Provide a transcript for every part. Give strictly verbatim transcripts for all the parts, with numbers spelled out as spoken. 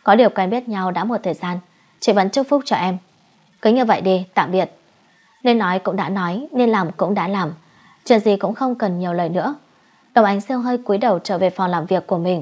Có điều quen biết nhau đã một thời gian, chị vẫn chúc phúc cho em. Cứ như vậy đi, tạm biệt. Nên nói cũng đã nói, nên làm cũng đã làm. Chuyện gì cũng không cần nhiều lời nữa. Đồng Ánh Siêu hơi cúi đầu trở về phòng làm việc của mình.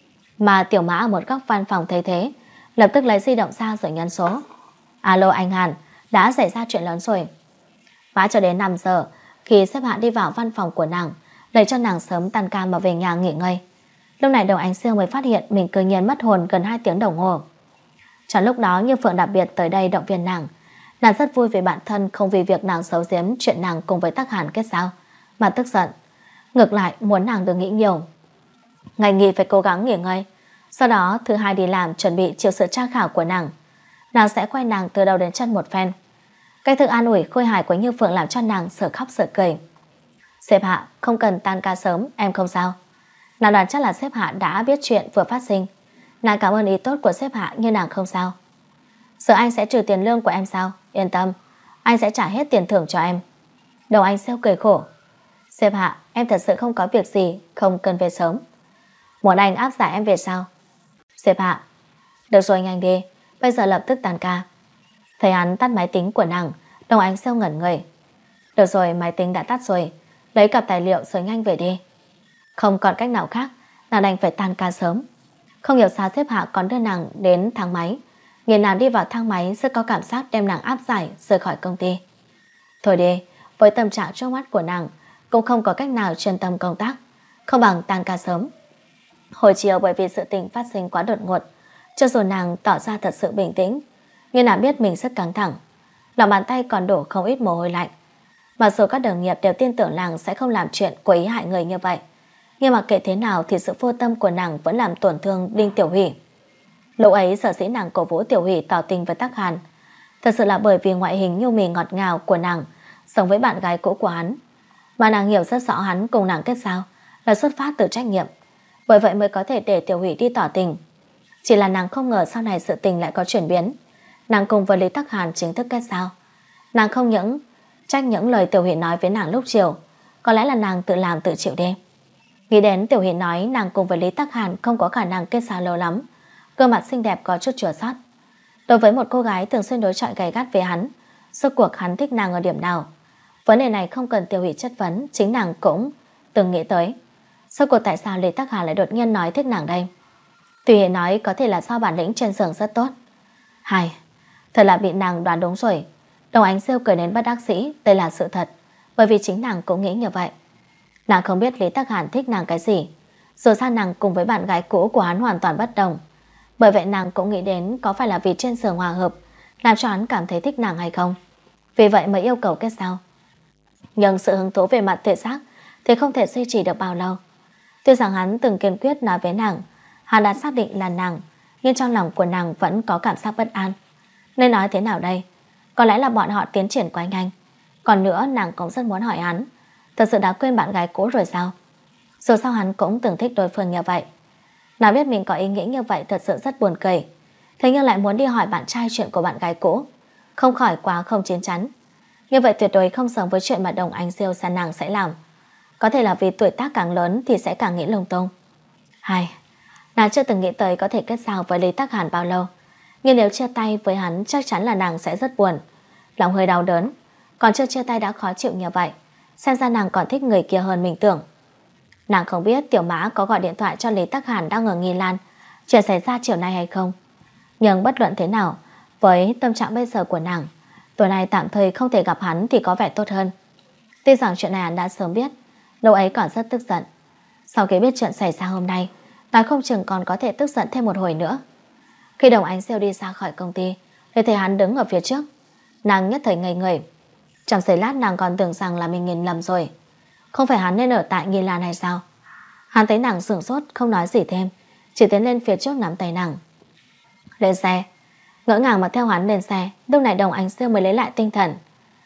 Mà Tiểu Mã ở một góc văn phòng thấy thế, lập tức lấy di động ra rồi nhấn số. Alo anh Hàn, đã xảy ra chuyện lớn rồi. Mãi cho đến năm giờ, khi sếp Hạ đi vào văn phòng của nàng, để cho nàng sớm tan ca mà về nhà nghỉ ngơi. Lúc này Đồng Ánh Siêu mới phát hiện mình cứ nhiên mất hồn gần hai tiếng đồng hồ. Trong lúc đó Như Phượng đặc biệt tới đây động viên nàng. Nàng rất vui vì bản thân không vì việc nàng xấu giếm chuyện nàng cùng với Tắc Hàn kết giao mà tức giận. Ngược lại muốn nàng đừng nghĩ nhiều. Ngày nghỉ phải cố gắng nghỉ ngơi. Sau đó thứ hai đi làm chuẩn bị chịu sự tra khảo của nàng. Nàng sẽ quay nàng từ đầu đến chân một phen. Cái thứ an ủi khôi hài của Như Phượng làm cho nàng sợ khóc sợ cười. Sếp Hạ không cần tan ca sớm, em không sao. Nàng đoán chắc là sếp Hạ đã biết chuyện vừa phát sinh. Nàng cảm ơn ý tốt của sếp Hạ nhưng nàng không sao. Sợ anh sẽ trừ tiền lương của em sao? Yên tâm, anh sẽ trả hết tiền thưởng cho em. Đồng Anh Siêu cười khổ. Sếp Hạ, em thật sự không có việc gì, không cần về sớm. Muốn anh áp giải em về sao? Sếp Hạ, được rồi nhanh đi, bây giờ lập tức tan ca. Thấy hắn tắt máy tính của nàng, Đồng Anh Siêu ngẩn người. Được rồi, máy tính đã tắt rồi, lấy cặp tài liệu rồi nhanh về đi. Không còn cách nào khác, nàng đành phải tan ca sớm. Không hiểu sao sếp Hạ còn đưa nàng đến thang máy. Nhìn nàng đi vào thang máy sẽ có cảm giác đem nàng áp giải rời khỏi công ty. Thôi đi, với tâm trạng trước mắt của nàng cũng không có cách nào chuyên tâm công tác, không bằng tan ca sớm. Hồi chiều bởi vì sự tình phát sinh quá đột ngột, cho dù nàng tỏ ra thật sự bình tĩnh, nhưng nàng biết mình rất căng thẳng. Lòng bàn tay còn đổ không ít mồ hôi lạnh. Mặc dù các đồng nghiệp đều tin tưởng nàng sẽ không làm chuyện cố ý hại người như vậy, nhưng mà kể thế nào thì sự vô tâm của nàng vẫn làm tổn thương Đinh Tiểu Hỷ. Lúc ấy sở dĩ nàng cổ vũ Tiểu Hỷ tỏ tình với Tắc Hàn, thật sự là bởi vì ngoại hình nhu mì ngọt ngào của nàng sống với bạn gái cũ của hắn, mà nàng hiểu rất rõ hắn cùng nàng kết giao là xuất phát từ trách nhiệm, bởi vậy mới có thể để Tiểu Hỷ đi tỏ tình. Chỉ là nàng không ngờ sau này sự tình lại có chuyển biến. Nàng cùng với Lý Tắc Hàn chính thức kết giao. Nàng không những trách những lời Tiểu Hỷ nói với nàng lúc chiều, có lẽ là nàng tự làm tự chịu đi. Nghĩ đến Tiểu Hỷ nói nàng cùng với Lý Tắc Hàn không có khả năng kết giao lâu lắm, gương mặt xinh đẹp có chút chua xót. Đối với một cô gái thường xuyên đối chọi gay gắt với hắn, rốt cuộc hắn thích nàng ở điểm nào? Vấn đề này không cần Tiểu Hỷ chất vấn, chính nàng cũng từng nghĩ tới. Rốt cuộc tại sao Lý Tắc Hàn lại đột nhiên nói thích nàng đây? Tiểu Hỷ nói có thể là do bản lĩnh trên giường rất tốt. Hay, thật là bị nàng đoán đúng rồi. Đồng Ánh Siêu cười đến bất đắc dĩ, đây là sự thật, bởi vì chính nàng cũng nghĩ như vậy. Nàng không biết Lý Tắc Hàn thích nàng cái gì, dù sao nàng cùng với bạn gái cũ của hắn hoàn toàn bất đồng. Bởi vậy nàng cũng nghĩ đến có phải là vì trên giường hòa hợp làm cho hắn cảm thấy thích nàng hay không, vì vậy mới yêu cầu kết giao. Nhưng sự hứng thú về mặt thể xác thì không thể duy trì được bao lâu. Tuy rằng hắn từng kiên quyết nói với nàng hắn đã xác định là nàng, nhưng trong lòng của nàng vẫn có cảm giác bất an. Nên nói thế nào đây? Có lẽ là bọn họ tiến triển quá nhanh. Còn nữa nàng cũng rất muốn hỏi hắn, thật sự đã quên bạn gái cũ rồi sao? Dù sao hắn cũng từng thích đối phương như vậy. Nàng biết mình có ý nghĩ như vậy thật sự rất buồn cười, thế nhưng lại muốn đi hỏi bạn trai chuyện của bạn gái cũ, không khỏi quá không chín chắn. Như vậy tuyệt đối không giống với chuyện mà Đồng Anh Siêu xa nàng sẽ làm. Có thể là vì tuổi tác càng lớn thì sẽ càng nghĩ lung tung. Hay, nàng chưa từng nghĩ tới có thể kết giao với Lý Tắc Hàn bao lâu, nhưng nếu chia tay với hắn chắc chắn là nàng sẽ rất buồn, lòng hơi đau đớn. Còn chưa chia tay đã khó chịu như vậy, xem ra nàng còn thích người kia hơn mình tưởng. Nàng không biết Tiểu Mã có gọi điện thoại cho Lý Tắc Hàn đang ở Nghi Lan chuyện xảy ra chiều nay hay không. Nhưng bất luận thế nào, với tâm trạng bây giờ của nàng, tối nay tạm thời không thể gặp hắn thì có vẻ tốt hơn. Tuy rằng chuyện này hắn đã sớm biết, lúc ấy còn rất tức giận. Sau khi biết chuyện xảy ra hôm nay, nói không chừng còn có thể tức giận thêm một hồi nữa. Khi Đồng Ánh Siêu đi ra khỏi công ty thì thấy hắn đứng ở phía trước, nàng nhất thời ngây người. Trong giây lát nàng còn tưởng rằng là mình nhìn lầm rồi. Không phải hắn nên ở tại Nghi Lan hay sao? Hắn thấy nàng sửng sốt không nói gì thêm, chỉ tiến lên phía trước nắm tay nàng. Lên xe. Ngỡ ngàng mà theo hắn lên xe. Lúc này Đồng Ánh Siêu mới lấy lại tinh thần.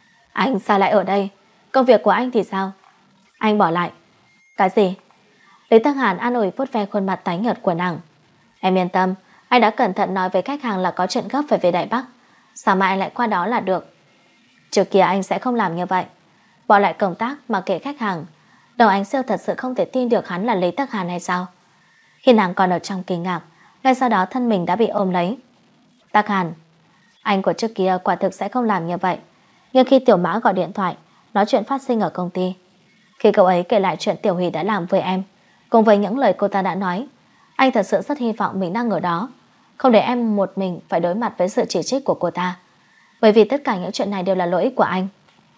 Anh sao lại ở đây? Công việc của anh thì sao? Anh bỏ lại. Cái gì? Lý Tắc Hàn an ủi vuốt ve khuôn mặt tái nhợt của nàng. Em yên tâm, anh đã cẩn thận nói với khách hàng là có chuyện gấp phải về Đại Bắc, sao mà anh lại qua đó là được. Trước kia anh sẽ không làm như vậy, bỏ lại công tác mà kể khách hàng. Đồng Ánh Siêu thật sự không thể tin được hắn là Lý Tắc Hàn hay sao. Khi nàng còn ở trong kinh ngạc, ngay sau đó thân mình đã bị ôm lấy. Tắc Hàn, anh của trước kia quả thực sẽ không làm như vậy, nhưng khi Tiểu Mã gọi điện thoại nói chuyện phát sinh ở công ty, khi cậu ấy kể lại chuyện Tiểu Hỷ đã làm với em, cùng với những lời cô ta đã nói, anh thật sự rất hy vọng mình đang ở đó, không để em một mình phải đối mặt với sự chỉ trích của cô ta, bởi vì tất cả những chuyện này đều là lỗi của anh.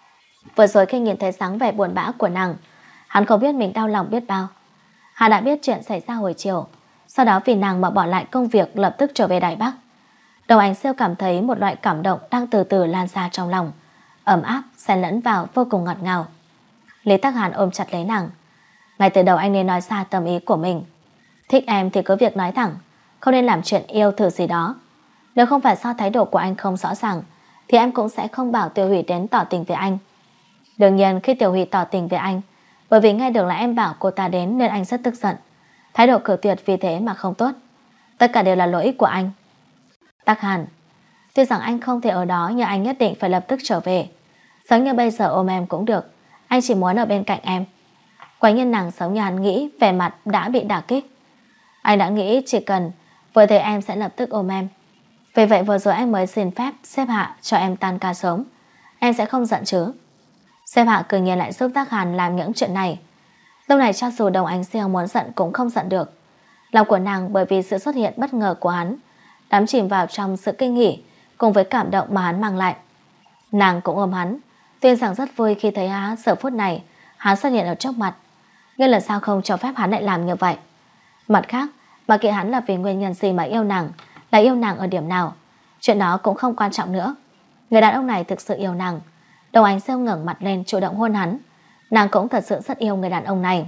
Vừa rồi khi nhìn thấy dáng vẻ buồn bã của nàng, hắn không biết mình đau lòng biết bao. Hắn đã biết chuyện xảy ra hồi chiều, sau đó vì nàng mà bỏ lại công việc lập tức trở về Đài Bắc. Đồng Ánh Siêu cảm thấy một loại cảm động đang từ từ lan ra trong lòng, ấm áp xen lẫn vào vô cùng ngọt ngào. Lý Tắc Hàn ôm chặt lấy nàng. Ngay từ đầu anh nên nói ra tâm ý của mình. Thích em thì cứ việc nói thẳng, không nên làm chuyện yêu thử gì đó. Nếu không phải do thái độ của anh không rõ ràng, thì em cũng sẽ không bảo Tiểu Hủy đến tỏ tình với anh. Đương nhiên khi Tiểu Hủy tỏ tình với anh, bởi vì nghe được là em bảo cô ta đến nên anh rất tức giận. Thái độ cự tuyệt vì thế mà không tốt. Tất cả đều là lỗi của anh. Tắc Hàn, tuy rằng anh không thể ở đó, nhưng anh nhất định phải lập tức trở về. Giống như bây giờ ôm em cũng được, anh chỉ muốn ở bên cạnh em. Quả nhiên nàng sống như hắn nghĩ, vẻ mặt đã bị đả kích. Anh đã nghĩ chỉ cần vừa thấy em sẽ lập tức ôm em. Vì vậy vừa rồi anh mới xin phép sếp Hạ cho em tan ca sớm. Em sẽ không giận chứ? Sếp Hạ cười nhiên lại giúp Tắc Hàn làm những chuyện này. Lúc này cho dù Đồng Ánh Siêu muốn giận cũng không giận được. Lòng của nàng bởi vì sự xuất hiện bất ngờ của hắn đắm chìm vào trong sự kinh hỉ cùng với cảm động mà hắn mang lại. Nàng cũng ôm hắn, tuy rằng rất vui khi thấy hắn giờ phút này hắn xuất hiện ở trước mặt, nhưng lần sau không cho phép hắn lại làm như vậy. Mặt khác, mà kệ hắn là vì nguyên nhân gì mà yêu nàng, là yêu nàng ở điểm nào, chuyện đó cũng không quan trọng nữa. Người đàn ông này thực sự yêu nàng. Đồng Ánh Siêu ngẩng mặt lên chủ động hôn hắn. Nàng cũng thật sự rất yêu người đàn ông này.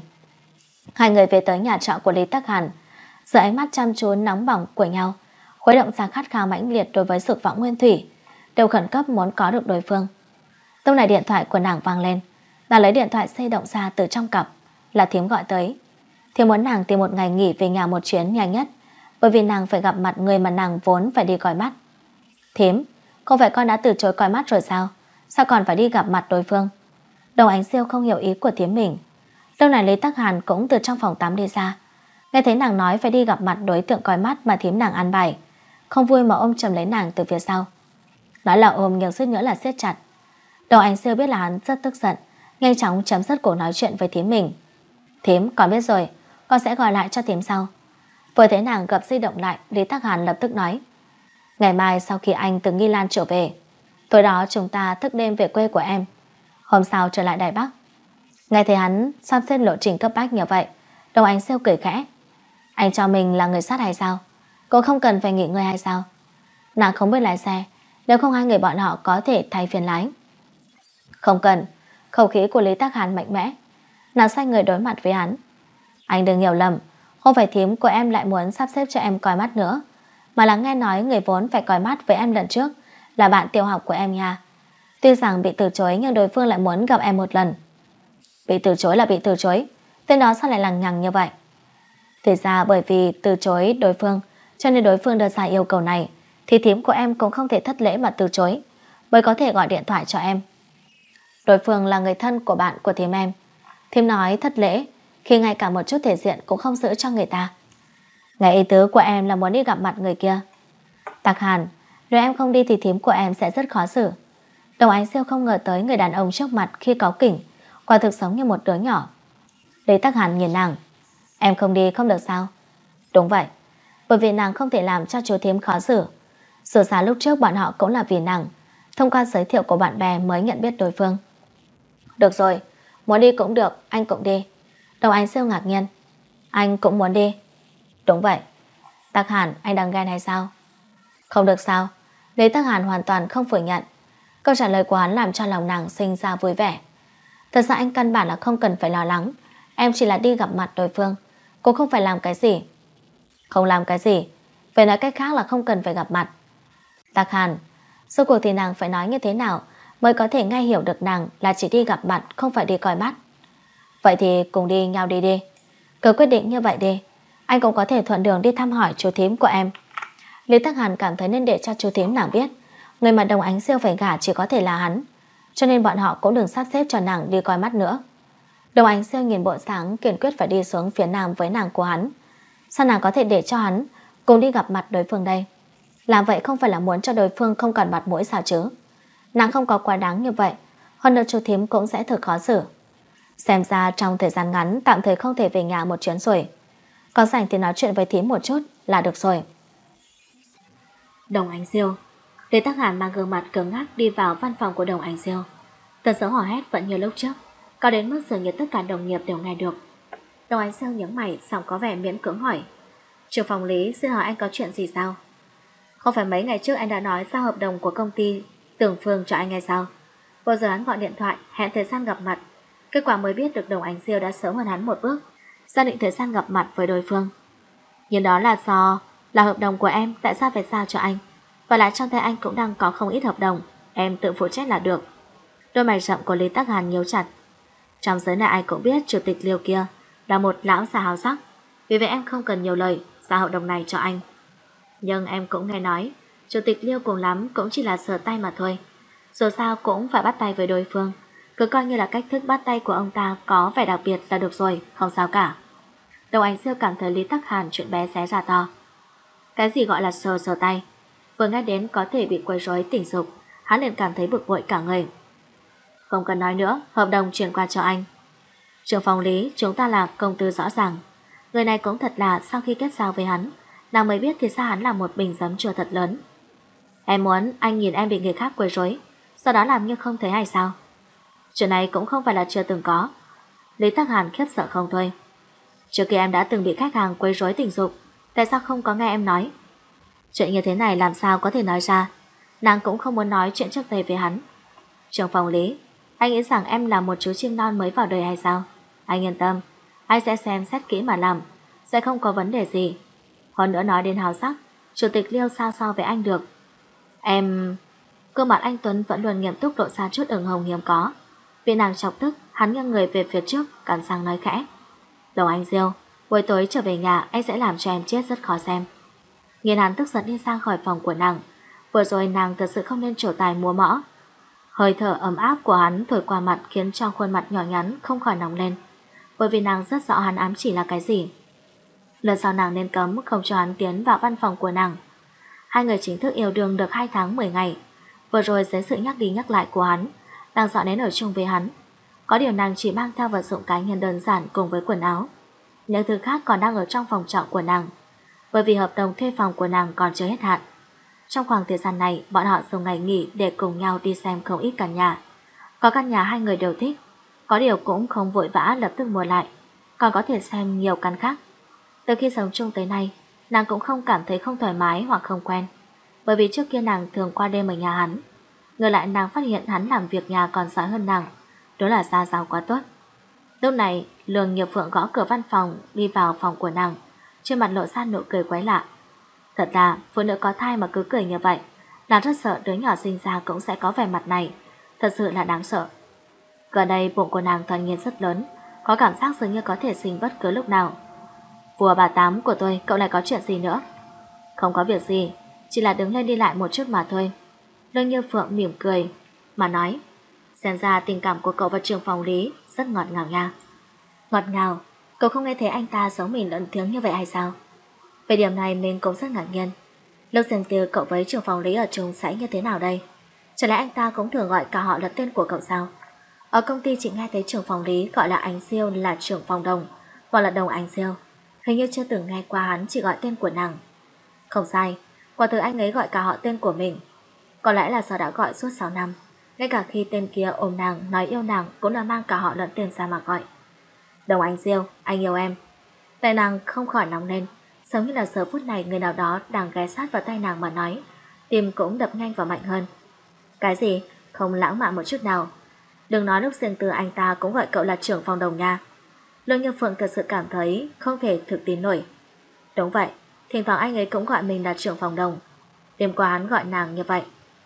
Hai người về tới nhà trọ của Lý Tắc Hàn, giữa ánh mắt chăm chú nóng bỏng của nhau, khuấy động ra khát khao mãnh liệt đối với dục vọng nguyên thủy, đều khẩn cấp muốn có được đối phương. Lúc này điện thoại của nàng vang lên. Nàng lấy điện thoại di động ra từ trong cặp, là Thím gọi tới. Thím muốn nàng tìm một ngày nghỉ về nhà một chuyến nhanh nhất, bởi vì nàng phải gặp mặt người mà nàng vốn phải đi coi mắt. Thím, không phải con đã từ chối coi mắt rồi sao? Sao còn phải đi gặp mặt đối phương? Đồng Ánh Siêu không hiểu ý của thím mình. Lúc này Lý Tắc Hàn cũng từ trong phòng tắm đi ra. Nghe thấy nàng nói phải đi gặp mặt đối tượng coi mắt mà thím nàng ăn bài, không vui mà ôm chầm lấy nàng từ phía sau. Nói là ôm nhưng suýt nữa là siết chặt. Đồng Ánh Siêu biết là hắn rất tức giận, nhanh chóng chấm dứt cuộc nói chuyện với thím mình. Thím, con biết rồi, con sẽ gọi lại cho thím sau. Vừa thấy nàng gập di động lại, Lý Tắc Hàn lập tức nói: Ngày mai sau khi anh từ Nghi Lan trở về, tối đó chúng ta thức đêm về quê của em, hôm sau trở lại Đài Bắc. Nghe thấy hắn sắp xếp lộ trình cấp bách như vậy, Đồng Ánh Siêu cười khẽ. Anh cho mình là người sát hay sao? Cô không cần phải nghỉ ngơi hay sao? Nàng không biết lái xe, nếu không hai người bọn họ có thể thay phiên lái. Không cần. Khẩu khí của Lý Tắc Hàn mạnh mẽ. Nàng xoay người đối mặt với hắn. Anh đừng hiểu lầm, không phải thím của em lại muốn sắp xếp cho em coi mắt nữa, mà là nghe nói người vốn phải coi mắt với em lần trước là bạn tiểu học của em nha. Tuy rằng bị từ chối nhưng đối phương lại muốn gặp em một lần. Bị từ chối là bị từ chối, tên đó sao lại lằng nhằng như vậy? Thì ra bởi vì từ chối đối phương, cho nên đối phương đưa ra yêu cầu này, thì thím của em cũng không thể thất lễ mà từ chối, mới có thể gọi điện thoại cho em. Đối phương là người thân của bạn của thím em. Thím nói thất lễ khi ngay cả một chút thể diện cũng không giữ cho người ta. Ngày ý tứ của em là muốn đi gặp mặt người kia. Tắc Hàn, nếu em không đi thì thím của em sẽ rất khó xử. Đồng Ánh Siêu không ngờ tới người đàn ông trước mặt khi cáu kỉnh quả thực sống như một đứa nhỏ. Lý Tắc Hàn nhìn nàng. Em không đi không được sao? Đúng vậy, bởi vì nàng không thể làm cho chú thím khó xử. Sự xa lúc trước bọn họ cũng là vì nàng, thông qua giới thiệu của bạn bè mới nhận biết đối phương. Được rồi, muốn đi cũng được, anh cũng đi. Đồng Ánh Siêu ngạc nhiên. Anh cũng muốn đi? Đúng vậy. Tắc Hàn, anh đang ghen hay sao? Không được sao? Lý Tắc Hàn hoàn toàn không phủ nhận. Câu trả lời của hắn làm cho lòng nàng sinh ra vui vẻ. Thật ra anh căn bản là không cần phải lo lắng. Em chỉ là đi gặp mặt đối phương, cô không phải làm cái gì. Không làm cái gì? Về nói cách khác là không cần phải gặp mặt. Tắc Hàn, suốt cuộc thì nàng phải nói như thế nào mới có thể nghe hiểu được nàng là chỉ đi gặp mặt, không phải đi coi mắt? Vậy thì cùng đi nhau đi đi. Cứ quyết định như vậy đi. Anh cũng có thể thuận đường đi thăm hỏi chú thím của em. Lý Tắc Hàn cảm thấy nên để cho chú thím nàng biết người mà Đồng Ánh Siêu phải gả chỉ có thể là hắn, cho nên bọn họ cũng đừng sắp xếp cho nàng đi coi mắt nữa. Đồng Ánh Siêu nhìn bộ sáng kiên quyết phải đi xuống phía nam với nàng của hắn. Sao nàng có thể để cho hắn cùng đi gặp mặt đối phương đây. Làm vậy không phải là muốn cho đối phương không còn mặt mũi sao chứ? Nàng không có quá đáng như vậy, hơn nữa chú thím cũng sẽ thật khó xử. Xem ra trong thời gian ngắn tạm thời không thể về nhà một chuyến rồi. Có rảnh thì nói chuyện với thím một chút là được rồi. Đồng Ánh Diêu. Lý Tắc Hàn mang gương mặt cứng ngắc đi vào văn phòng của Đồng Ánh Diêu. Tần số hò hét vẫn như lúc trước, có đến mức dường như tất cả đồng nghiệp đều nghe được. Đồng Ánh Diêu nhướng mày, xong có vẻ miễn cưỡng hỏi: Trưởng phòng Lý, xin hỏi anh có chuyện gì sao? Không phải mấy ngày trước anh đã nói giao hợp đồng của công ty Tường Phương cho anh hay sao? Vừa giờ hắn gọi điện thoại hẹn thời gian gặp mặt, kết quả mới biết được Đồng Ánh Diêu đã sớm hơn hắn một bước, xác định thời gian gặp mặt với đối phương. Nhưng đó là do là hợp đồng của em, tại sao phải giao cho anh? Và lại trong tay anh cũng đang có không ít hợp đồng, em tự phụ trách là được. Đôi mày rậm của Lý Tắc Hàn nhíu chặt. Trong giới này ai cũng biết chủ tịch Liêu kia là một lão già hào sắc, vì vậy em không cần nhiều lời giao hợp đồng này cho anh. Nhưng em cũng nghe nói chủ tịch Liêu cùng lắm cũng chỉ là sờ tay mà thôi, dù sao cũng phải bắt tay với đối phương, cứ coi như là cách thức bắt tay của ông ta có vẻ đặc biệt là được rồi, không sao cả. Đồng Ánh Diêu cảm thấy Lý Tắc Hàn chuyện bé xé ra to. Cái gì gọi là sờ sờ tay? Vừa nghe đến có thể bị quấy rối tình dục, hắn liền cảm thấy bực bội cả người. Không cần nói nữa, hợp đồng chuyển qua cho anh. Trưởng phòng Lý, chúng ta là công tư rõ ràng. Người này cũng thật là sau khi kết giao với hắn, nàng mới biết thì sao hắn là một bình giấm chua thật lớn. Em muốn anh nhìn em bị người khác quấy rối, sau đó làm như không thấy hay sao? Chuyện này cũng không phải là chưa từng có. Lý Tắc Hàn khiếp sợ không thôi. Trước kia em đã từng bị khách hàng quấy rối tình dục, tại sao không có nghe em nói? Chuyện như thế này làm sao có thể nói ra. Nàng cũng không muốn nói chuyện trước đây với hắn. Trưởng phòng Lý, anh nghĩ rằng em là một chú chim non mới vào đời hay sao? Anh yên tâm, anh sẽ xem xét kỹ mà làm, sẽ không có vấn đề gì. Hơn nữa nói đến hào sắc, chủ tịch Liêu sao so với anh được. Em... Cơ mặt anh Tuấn vẫn luôn nghiêm túc lộ ra chút ửng hồng hiếm có. Vì nàng chọc tức, hắn nghiêng người về phía trước, cắn răng nói khẽ: Đồng Ánh Diêu, buổi tối trở về nhà anh sẽ làm cho em chết rất khó xem. Nhìn hắn tức giận đi sang khỏi phòng của nàng. Vừa rồi nàng thật sự không nên trổ tài múa mõ. Hơi thở ấm áp của hắn thổi qua mặt khiến cho khuôn mặt nhỏ nhắn không khỏi nóng lên, bởi vì nàng rất rõ hắn ám chỉ là cái gì. Lần sau nàng nên cấm không cho hắn tiến vào văn phòng của nàng. Hai người chính thức yêu đương được hai tháng mười ngày. Vừa rồi dưới sự nhắc đi nhắc lại của hắn, nàng dọn đến ở chung với hắn. Có điều nàng chỉ mang theo vật dụng cá nhân đơn giản cùng với quần áo. Những thứ khác còn đang ở trong phòng trọ của nàng, bởi vì hợp đồng thuê phòng của nàng còn chưa hết hạn. Trong khoảng thời gian này, bọn họ dùng ngày nghỉ để cùng nhau đi xem không ít căn nhà. Có căn nhà hai người đều thích, có điều cũng không vội vã lập tức mua lại, còn có thể xem nhiều căn khác. Từ khi sống chung tới nay, nàng cũng không cảm thấy không thoải mái hoặc không quen, bởi vì trước kia nàng thường qua đêm ở nhà hắn. Ngược lại nàng phát hiện hắn làm việc nhà còn giỏi hơn nàng, đó là gia giáo quá tốt. Lúc này, Lương Nghiệp Phượng gõ cửa văn phòng đi vào phòng của nàng, trên mặt lộ ra nụ cười quái lạ. Thật là phụ nữ có thai mà cứ cười như vậy, nàng rất sợ đứa nhỏ sinh ra cũng sẽ có vẻ mặt này, thật sự là đáng sợ. Gần đây bụng của nàng toàn nhiên rất lớn, có cảm giác dường như có thể sinh bất cứ lúc nào. Vua bà Tám của tôi, cậu lại có chuyện gì nữa? Không có việc gì, chỉ là đứng lên đi lại một chút mà thôi. Lương Như Phượng mỉm cười mà nói, xem ra tình cảm của cậu và trưởng phòng Lý rất ngọt ngào nha. Ngọt ngào? Cậu không nghe thấy anh ta giống mình lẫn tiếng như vậy hay sao? Về điểm này mình cũng rất ngạc nhiên. Lúc riêng tư cậu với trưởng phòng Lý ở chung sẽ như thế nào đây? Chẳng lẽ anh ta cũng thường gọi cả họ là tên của cậu sao? Ở công ty chị nghe thấy trưởng phòng Lý gọi là Ánh Siêu là trưởng phòng Đồng, hoặc là Đồng Ánh Siêu. Hình như chưa từng nghe qua hắn chỉ gọi tên của nàng. Không sai, quả thực anh ấy gọi cả họ tên của mình. Có lẽ là do đã gọi suốt sáu năm, ngay cả khi tên kia ôm nàng nói yêu nàng cũng là mang cả họ lẫn tên ra mà gọi. Đồng Ánh Siêu, anh yêu em. Tay nàng không khỏi nóng lên, giống như là giờ phút này người nào đó đang ghé sát vào tay nàng mà nói, tim cũng đập nhanh và mạnh hơn. Cái gì? Không lãng mạn một chút nào. Đừng nói lúc riêng tư anh ta cũng gọi cậu là trưởng phòng Đồng nha. Lương Như Phượng thật sự cảm thấy không thể thực tin nổi. Đúng vậy, thỉnh thoảng anh ấy cũng gọi mình là trưởng phòng Đồng. Đêm qua hắn gọi nàng như vậy.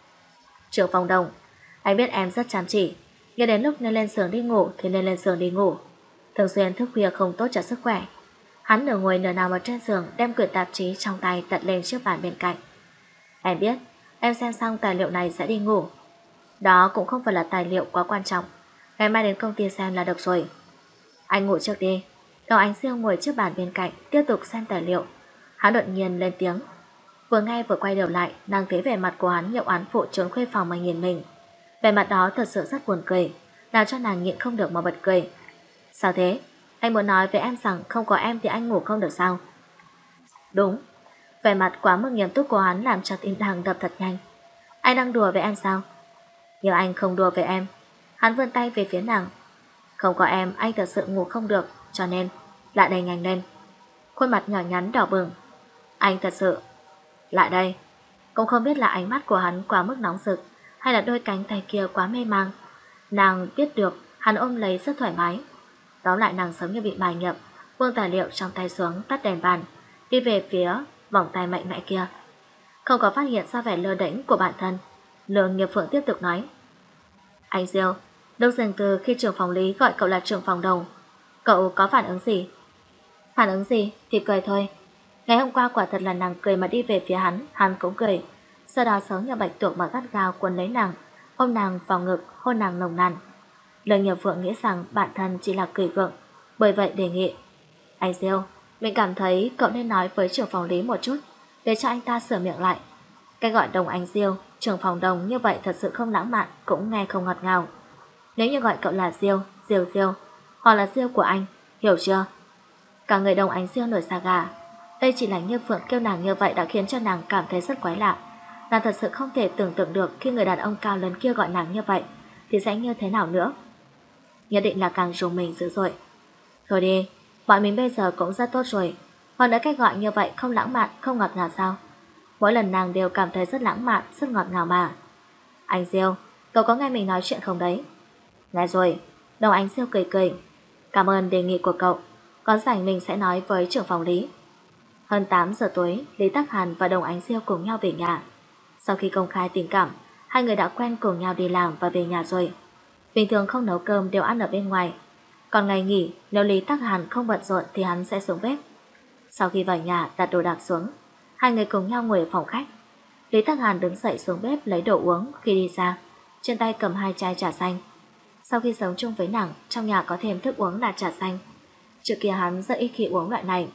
Trưởng phòng Đồng, anh biết em rất chăm chỉ, nhưng đến lúc nên lên giường đi ngủ thì nên lên giường đi ngủ. Thường xuyên thức khuya không tốt cho sức khỏe. Hắn nửa ngồi nửa nằm ở trên giường, đem quyển tạp chí trong tay đặt lên chiếc bàn bên cạnh. Em biết, em xem xong tài liệu này sẽ đi ngủ. Đó cũng không phải là tài liệu quá quan trọng, ngày mai đến công ty xem là được rồi. Anh ngủ trước đi. Đồng Ánh Siêu ngồi trước bàn bên cạnh tiếp tục xem tài liệu. Hắn đột nhiên lên tiếng. Vừa nghe vừa quay đầu lại, nàng thấy vẻ mặt của hắn, Nhậm Oán Phụ trốn khuê phòng mà nhìn mình. Vẻ mặt đó thật sự rất buồn cười, làm cho nàng nhịn không được mà bật cười. Sao thế? Anh muốn nói với em rằng không có em thì anh ngủ không được sao? Đúng. Vẻ mặt quá mức nghiêm túc của hắn làm cho tim nàng đập thật nhanh. Anh đang đùa với em sao? Nhưng anh không đùa với em. Hắn vươn tay về phía nàng. Không có em anh thật sự ngủ không được, cho nên lại đây nhanh lên. Khuôn mặt nhỏ nhắn đỏ bừng. Anh thật sự lại đây. Cũng không biết là ánh mắt của hắn quá mức nóng rực hay là đôi cánh tay kia quá mê mang. Nàng biết được hắn ôm lấy rất thoải mái. Tóm lại nàng giống như bị mài nhập, buông tài liệu trong tay xuống, tắt đèn bàn, đi về phía vòng tay mạnh mẽ kia. Không có phát hiện ra vẻ lơ đễnh của bản thân, Lương Nghiệp Phượng tiếp tục nói. Anh Diêu, lúc dừng từ khi trưởng phòng lý gọi cậu là trưởng phòng đồng, cậu có phản ứng gì? Phản ứng gì? Thì cười thôi. Ngày hôm qua quả thật là nàng cười mà đi về phía hắn, hắn cũng cười. Sau đó sống như bạch tuộc mà gắt gao quấn lấy nàng, ôm nàng vào ngực, hôn nàng nồng nàn. Lương Nghiệp Phượng nghĩ rằng bản thân chỉ là cười gượng, bởi vậy đề nghị. Anh Diêu, mình cảm thấy cậu nên nói với trưởng phòng lý một chút, để cho anh ta sửa miệng lại. Cái gọi đồng anh Diêu, trưởng phòng đồng như vậy thật sự không lãng mạn, cũng nghe không ngọt ngào. Nếu như gọi cậu là Diêu, Diêu Diêu, hoặc là Diêu của anh, hiểu chưa? Cả người đồng ánh Diêu nổi da gà. Đây chỉ là Như Phượng kêu nàng như vậy đã khiến cho nàng cảm thấy rất quái lạ. Nàng thật sự không thể tưởng tượng được khi người đàn ông cao lớn kia gọi nàng như vậy thì sẽ như thế nào nữa. Nhất định là càng rùng mình dữ dội. Thôi đi, bọn mình bây giờ cũng rất tốt rồi. Hơn nữa cách gọi như vậy không lãng mạn, không ngọt ngào sao? Mỗi lần nàng đều cảm thấy rất lãng mạn, rất ngọt ngào mà. Anh Diêu, cậu có nghe mình nói chuyện không đấy? Nghe rồi. Đồng Ánh Diêu cười cười. Cảm ơn đề nghị của cậu. Có rảnh mình sẽ nói với trưởng phòng lý. Hơn tám giờ tối, Lý Tắc Hàn và Đồng Ánh Diêu cùng nhau về nhà. Sau khi công khai tình cảm, hai người đã quen cùng nhau đi làm và về nhà rồi. Bình thường không nấu cơm đều ăn ở bên ngoài. Còn ngày nghỉ, nếu Lý Tắc Hàn không bận rộn thì hắn sẽ xuống bếp. Sau khi vào nhà đặt đồ đạc xuống, hai người cùng nhau ngồi ở phòng khách. Lý Tắc Hàn đứng dậy xuống bếp lấy đồ uống, khi đi ra, trên tay cầm hai chai trà xanh. Sau khi sống chung với nàng, trong nhà có thêm thức uống là trà xanh. Trước kia hắn rất ít khi uống loại này.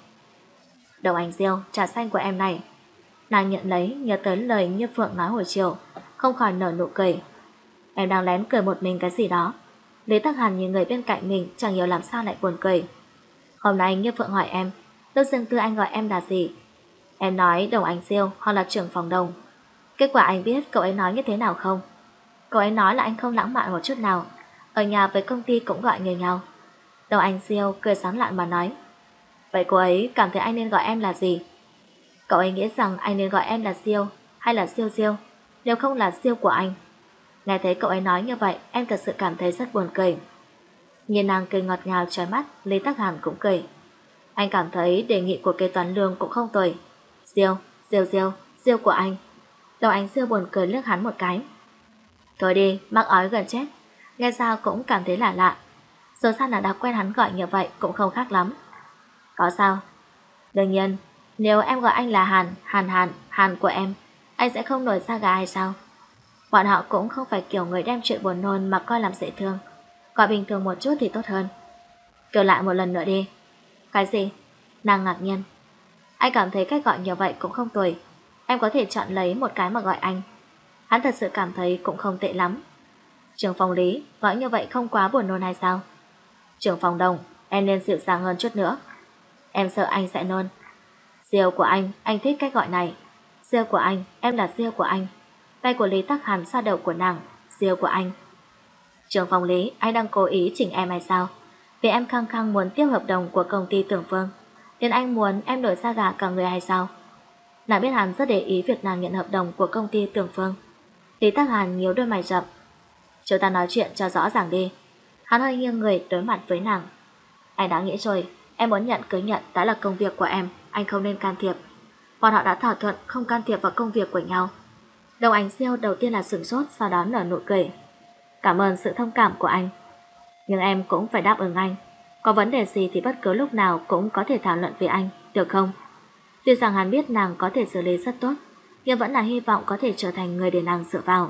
Đồng Ánh Diêu, trà xanh của em này. Nàng nhận lấy, nhớ tới lời Như Phượng nói hồi chiều, không khỏi nở nụ cười. Em đang lén cười một mình cái gì đó. Lý Tắc Hàn nhìn người bên cạnh mình, chẳng hiểu làm sao lại buồn cười. Hôm nay Như Phượng hỏi em, lúc riêng tư anh gọi em là gì? Em nói Đồng Ánh Diêu hoặc là trưởng phòng Đồng. Kết quả anh biết cậu ấy nói như thế nào không? Cậu ấy nói là anh không lãng mạn một chút nào, ở nhà với công ty cũng gọi như nhau. Đồng Ánh Diêu cười sáng lạn mà nói. Vậy cô ấy cảm thấy anh nên gọi em là gì? Cậu ấy nghĩ rằng anh nên gọi em là Diêu hay là Diêu Diêu, nếu không là Diêu của anh. Nghe thấy cậu ấy nói như vậy, em thật sự cảm thấy rất buồn cười. Nhìn nàng cười ngọt ngào trói mắt, Lý Tắc Hàn cũng cười. Anh cảm thấy đề nghị của kế toán Lương cũng không tồi. Diêu, Diêu Diêu, Diêu của anh. Đồng Ánh Diêu buồn cười liếc hắn một cái. Thôi đi, mắc ói gần chết. Nghe sao cũng cảm thấy lạ lạ. Dù sao nàng đã quen hắn gọi như vậy cũng không khác lắm. Có sao? Đương nhiên, nếu em gọi anh là Hàn, Hàn Hàn, Hàn của em, anh sẽ không nổi da gà hay sao? Bọn họ cũng không phải kiểu người đem chuyện buồn nôn mà coi làm dễ thương. Gọi bình thường một chút thì tốt hơn. Kêu lại một lần nữa đi. Cái gì? Nàng ngạc nhiên. Anh cảm thấy cách gọi như vậy cũng không tồi. Em có thể chọn lấy một cái mà gọi anh. Hắn thật sự cảm thấy cũng không tệ lắm. Trưởng phòng Lý, gọi như vậy không quá buồn nôn hay sao? Trưởng phòng Đồng, em nên dịu dàng hơn chút nữa. Em sợ anh sẽ nôn. Diêu của anh, anh thích cách gọi này. Diêu của anh, em là Diêu của anh. Tay của Lý Tắc Hàn xoa đầu của nàng. Diêu của anh. Trưởng phòng Lý, anh đang cố ý chỉnh em hay sao? Vì em khăng khăng muốn tiếp hợp đồng của công ty Tưởng Phương, nên anh muốn em đổi ra gà cả người hay sao? Nàng biết hắn rất để ý việc nàng nhận hợp đồng của công ty Tưởng Phương. Lý Tắc Hàn nhíu đôi mày rậm. Chúng ta nói chuyện cho rõ ràng đi. Hắn hơi nghiêng người đối mặt với nàng. Anh đã nghĩ rồi, em muốn nhận cứ nhận, đó là công việc của em, anh không nên can thiệp. Bọn họ đã thỏa thuận không can thiệp vào công việc của nhau. Đồng Ánh Diêu đầu tiên là sửng sốt, sau đó nở nụ cười. Cảm ơn sự thông cảm của anh. Nhưng em cũng phải đáp ứng anh. Có vấn đề gì thì bất cứ lúc nào cũng có thể thảo luận với anh, được không? Tuy rằng hắn biết nàng có thể xử lý rất tốt, nhưng vẫn là hy vọng có thể trở thành người để nàng dựa vào.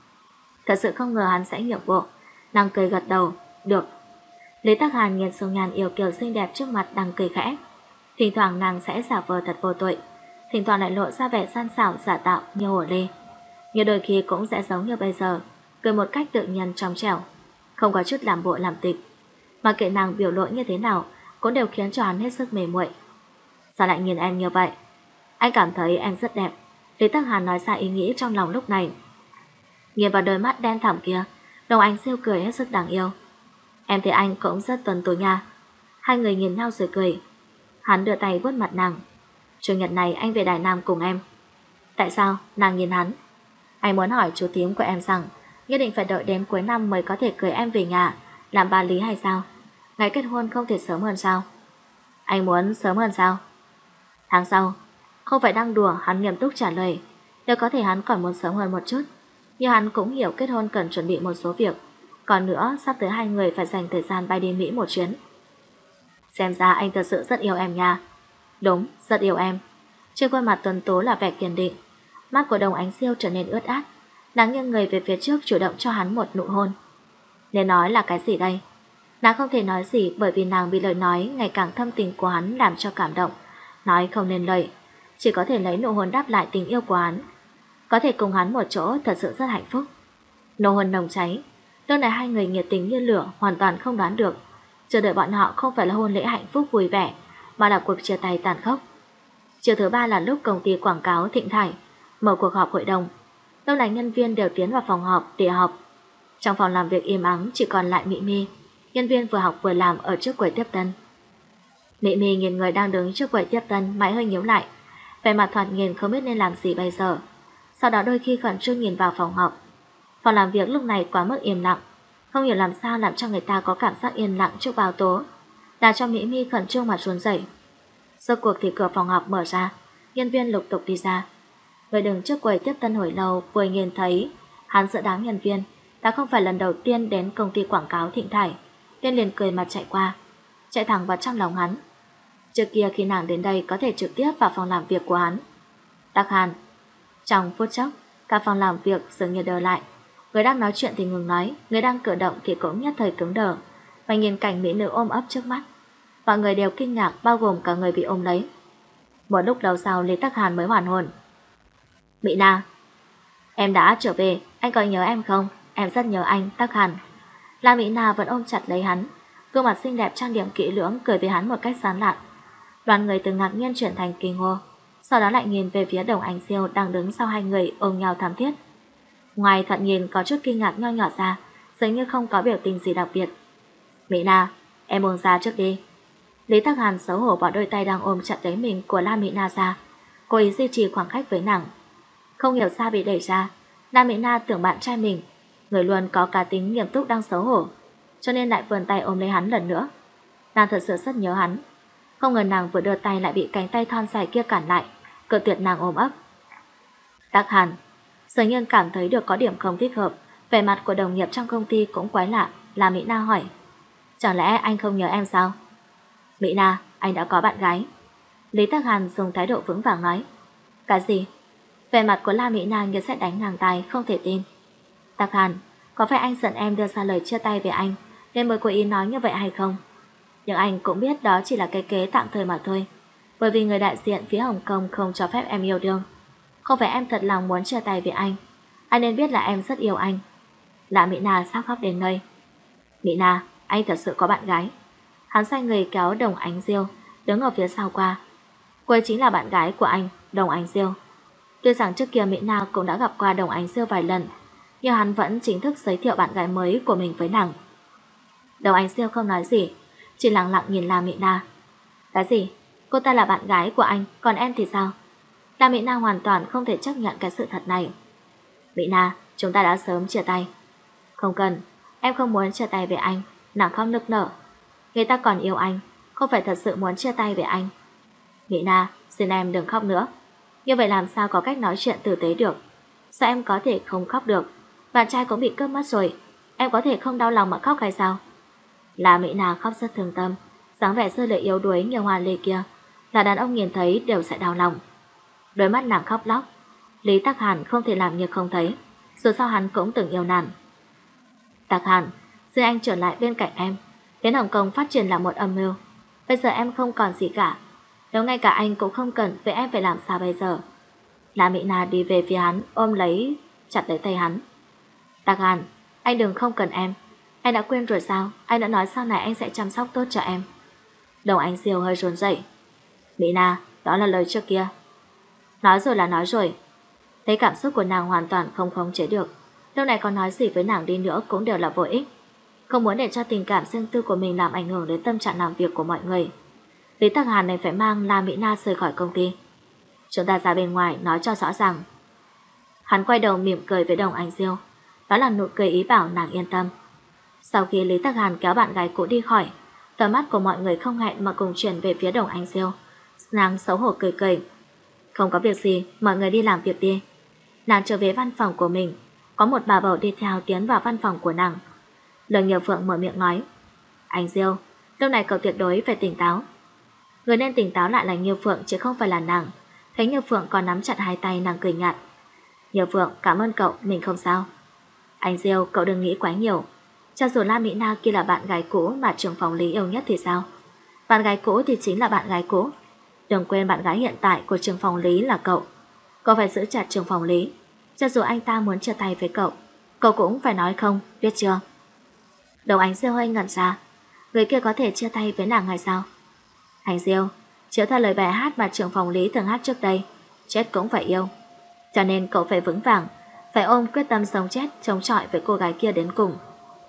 Thật sự không ngờ hắn sẽ nhượng bộ. Nàng cười gật đầu. Được. Lý Tắc Hàn nhìn Sông Nhan yêu kiều xinh đẹp trước mặt đang cười khẽ. Thỉnh thoảng nàng sẽ giả vờ thật vô tội. thỉnh thoảng lại lộ ra vẻ gian xảo giả tạo như hồ ly, nhưng đôi khi cũng sẽ giống như bây giờ, cười một cách tự nhiên trong trẻo, không có chút làm bộ làm tịch. Mà kệ nàng biểu lộ như thế nào cũng đều khiến cho hắn hết sức mê muội. Sao lại nhìn em như vậy? Anh cảm thấy em rất đẹp. Lý Tắc Hàn nói ra ý nghĩ trong lòng lúc này. Nhìn vào đôi mắt đen thẳm kia, Đồng Ánh Siêu cười hết sức đáng yêu. Em thấy anh cũng rất tuấn tú nha. Hai người nhìn nhau rồi cười. Hắn đưa tay vuốt mặt nàng. Chủ nhật này anh về Đài Nam cùng em. Tại sao? Nàng nhìn hắn. Anh muốn hỏi chú thím của em rằng nhất định phải đợi đến cuối năm mới có thể cưới em về nhà làm bà Lý hay sao? Ngày kết hôn không thể sớm hơn sao? Anh muốn sớm hơn sao? Tháng sau. Không phải đang đùa, hắn nghiêm túc trả lời. Nếu có thể hắn còn muốn sớm hơn một chút, nhưng hắn cũng hiểu kết hôn cần chuẩn bị một số việc. Còn nữa, sắp tới hai người phải dành thời gian bay đi Mỹ một chuyến. Xem ra anh thật sự rất yêu em nha. Đúng, rất yêu em. Trên khuôn mặt tuấn tú là vẻ kiên định. Mắt của Đồng Ánh Siêu trở nên ướt át. Nàng nghiêng người về phía trước chủ động cho hắn một nụ hôn. Nên nói là cái gì đây? Nàng không thể nói gì bởi vì nàng bị lời nói ngày càng thâm tình của hắn làm cho cảm động. Nói không nên lời, chỉ có thể lấy nụ hôn đáp lại tình yêu của hắn. Có thể cùng hắn một chỗ thật sự rất hạnh phúc. Nụ hôn nồng cháy. Lúc này hai người nhiệt tình như lửa, hoàn toàn không đoán được. Chờ đợi bọn họ không phải là hôn lễ hạnh phúc vui vẻ, mà là cuộc chia tay tàn khốc. Chiều thứ ba là lúc công ty quảng cáo Thịnh Thải mở cuộc họp hội đồng. Lúc này nhân viên đều tiến vào phòng họp để họp. Trong phòng làm việc im ắng chỉ còn lại Mị Mi, nhân viên vừa học vừa làm ở trước quầy tiếp tân. Mị Mi nhìn người đang đứng trước quầy tiếp tân, mày hơi nhíu lại, vẻ mặt thoạt nhìn không biết nên làm gì bây giờ. Sau đó đôi khi khẩn trương nhìn vào phòng họp. Phòng làm việc lúc này quá mức im lặng, không hiểu làm sao làm cho người ta có cảm giác yên lặng trước báo tố, làm cho Mị Mi khẩn trương mà run rẩy. Rốt cuộc thì cửa phòng họp mở ra, nhân viên lục tục đi ra. Người đứng trước quầy tiếp tân hồi lâu vừa nhìn thấy hắn giữa đám nhân viên đã không phải lần đầu tiên đến công ty quảng cáo Thịnh Thải, nên liền cười mặt chạy qua, chạy thẳng vào trong lòng hắn. Trước kia khi nàng đến đây có thể trực tiếp vào phòng làm việc của hắn. Tắc Hàn. Trong phút chốc, cả phòng làm việc dường như đờ lại. Người đang nói chuyện thì ngừng nói, người đang cử động thì cũng nhất thời cứng đờ, và nhìn cảnh mỹ nữ ôm ấp trước mắt. Mọi người đều kinh ngạc, bao gồm cả người bị ôm lấy. Một lúc lâu sau, Lý Tắc Hàn mới hoàn hồn. Mỹ Na, em đã trở về, anh có nhớ em không? Em rất nhớ anh, Tắc Hàn. La Mỹ Na vẫn ôm chặt lấy hắn, gương mặt xinh đẹp trang điểm kỹ lưỡng cười với hắn một cách sán lạn. Đoàn người từ ngạc nhiên chuyển thành kinh hô, sau đó lại nhìn về phía Đồng Ánh Siêu đang đứng sau hai người ôm nhau thắm thiết. Ngoài thoạt nhìn có chút kinh ngạc nho nhỏ ra, dường như không có biểu tình gì đặc biệt. Mỹ Na, em buông ra trước đi. Lý Tắc Hàn xấu hổ bỏ đôi tay đang ôm chặt lấy mình của La Mỹ Na ra, cố ý duy trì khoảng cách với nàng. Không hiểu sao bị đẩy ra, La Mỹ Na tưởng bạn trai mình, người luôn có cá tính nghiêm túc đang xấu hổ, cho nên lại vươn tay ôm lấy hắn lần nữa. Nàng thật sự rất nhớ hắn. Không ngờ nàng vừa đưa tay lại bị cánh tay thon dài kia cản lại, cự tuyệt nàng ôm ấp. Tắc Hàn dường như cảm thấy được có điểm không thích hợp, vẻ mặt của đồng nghiệp trong công ty cũng quái lạ. La Mỹ Na hỏi, chẳng lẽ anh không nhớ em sao? Mỹ Na, anh đã có bạn gái. Lý Tắc Hàn dùng thái độ vững vàng nói. Cái gì? Vẻ mặt của La Mỹ Na như sẽ đánh nàng tài, không thể tin. Tắc Hàn, có phải anh giận em đưa ra lời chia tay về anh nên mới cố ý nói như vậy hay không? Nhưng anh cũng biết đó chỉ là cái kế tạm thời mà thôi, bởi vì người đại diện phía Hồng Kông không cho phép em yêu đương. Không phải em thật lòng muốn chia tay với anh, anh nên biết là em rất yêu anh. La Mỹ Na sắp khóc đến nơi. Mỹ Na, anh thật sự có bạn gái. Hắn xoay người kéo Đồng Ánh Diêu đứng ở phía sau qua. Cô ấy chính là bạn gái của anh, Đồng Ánh Diêu. Tuy rằng trước kia Mỹ Na cũng đã gặp qua Đồng Ánh Diêu vài lần, nhưng hắn vẫn chính thức giới thiệu bạn gái mới của mình với nàng. Đồng Ánh Diêu không nói gì, chỉ lặng lặng nhìn La Mỹ Na. Cái gì? Cô ta là bạn gái của anh, còn em thì sao? La Mỹ Na hoàn toàn không thể chấp nhận cái sự thật này. Mỹ Na, chúng ta đã sớm chia tay. Không cần, em không muốn chia tay với anh. Nàng khóc nức nở. Người ta còn yêu anh, không phải thật sự muốn chia tay với anh. Mỹ Na, xin em đừng khóc nữa. Như vậy làm sao có cách nói chuyện tử tế được? Sao em có thể không khóc được? Bạn trai cũng bị cướp mất rồi, em có thể không đau lòng mà khóc hay sao? La Mỹ Na khóc rất thương tâm, dáng vẻ rơi lệ yếu đuối như hoa lê kia là đàn ông nhìn thấy đều sẽ đau lòng. Đôi mắt nàng khóc lóc. Lý Tắc Hàn không thể làm như không thấy, dù sao hắn cũng từng yêu nàng. Tắc Hàn, xin anh trở lại bên cạnh em. Đến Hồng Kông phát triển là một âm mưu. Bây giờ em không còn gì cả. Nếu ngay cả anh cũng không cần, vậy em phải làm sao bây giờ? La Mỹ Na đi về phía hắn, ôm lấy, chặt lấy tay hắn. Tạc Hàn, anh đừng không cần em. Anh đã quên rồi sao? Anh đã nói sau này anh sẽ chăm sóc tốt cho em. Đồng Ánh Diêu hơi run rẩy. Mỹ Na, đó là lời trước kia. Nói rồi là nói rồi. Thấy cảm xúc của nàng hoàn toàn không khống chế được. Lúc này còn nói gì với nàng đi nữa cũng đều là vô ích. Không muốn để cho tình cảm riêng tư của mình làm ảnh hưởng đến tâm trạng làm việc của mọi người. Lý Tạc Hàn này phải mang La Mỹ Na rời khỏi công ty. Chúng ta ra bên ngoài nói cho rõ ràng. Hắn quay đầu mỉm cười với Đồng Ánh Diêu. Đó là nụ cười ý bảo nàng yên tâm. Sau khi Lý Tạc Hàn kéo bạn gái cũ đi khỏi, tầm mắt của mọi người không hẹn mà cùng chuyển về phía Đồng Ánh Diêu. Nàng xấu hổ cười cười. Không có việc gì, mọi người đi làm việc đi. Nàng trở về văn phòng của mình. Có một bà bầu đi theo tiến vào văn phòng của nàng. Lời Nhược Phượng mở miệng nói. Ánh Diêu, lúc này cậu tuyệt đối phải tỉnh táo. Người nên tỉnh táo lại là Nhược Phượng chứ không phải là nàng. Thấy Nhược Phượng còn nắm chặt hai tay, nàng cười nhạt. Nhược Phượng, cảm ơn cậu, mình không sao. Ánh Diêu, cậu đừng nghĩ quá nhiều. Cho dù La Mỹ Na kia là bạn gái cũ mà trưởng phòng Lý yêu nhất thì sao? Bạn gái cũ thì chính là bạn gái cũ. Đừng quên bạn gái hiện tại của trưởng phòng Lý là cậu. Cậu phải giữ chặt trưởng phòng Lý. Cho dù anh ta muốn chia tay với cậu, cậu cũng phải nói không, biết chưa? Đầu Ánh Diêu hơi ngẩn ra. Người kia có thể chia tay với nàng hay sao? Ánh Diêu, chiếu theo lời bài hát mà trưởng phòng Lý thường hát trước đây, chết cũng phải yêu. Cho nên cậu phải vững vàng, phải ôm quyết tâm sống chết chống chọi với cô gái kia đến cùng.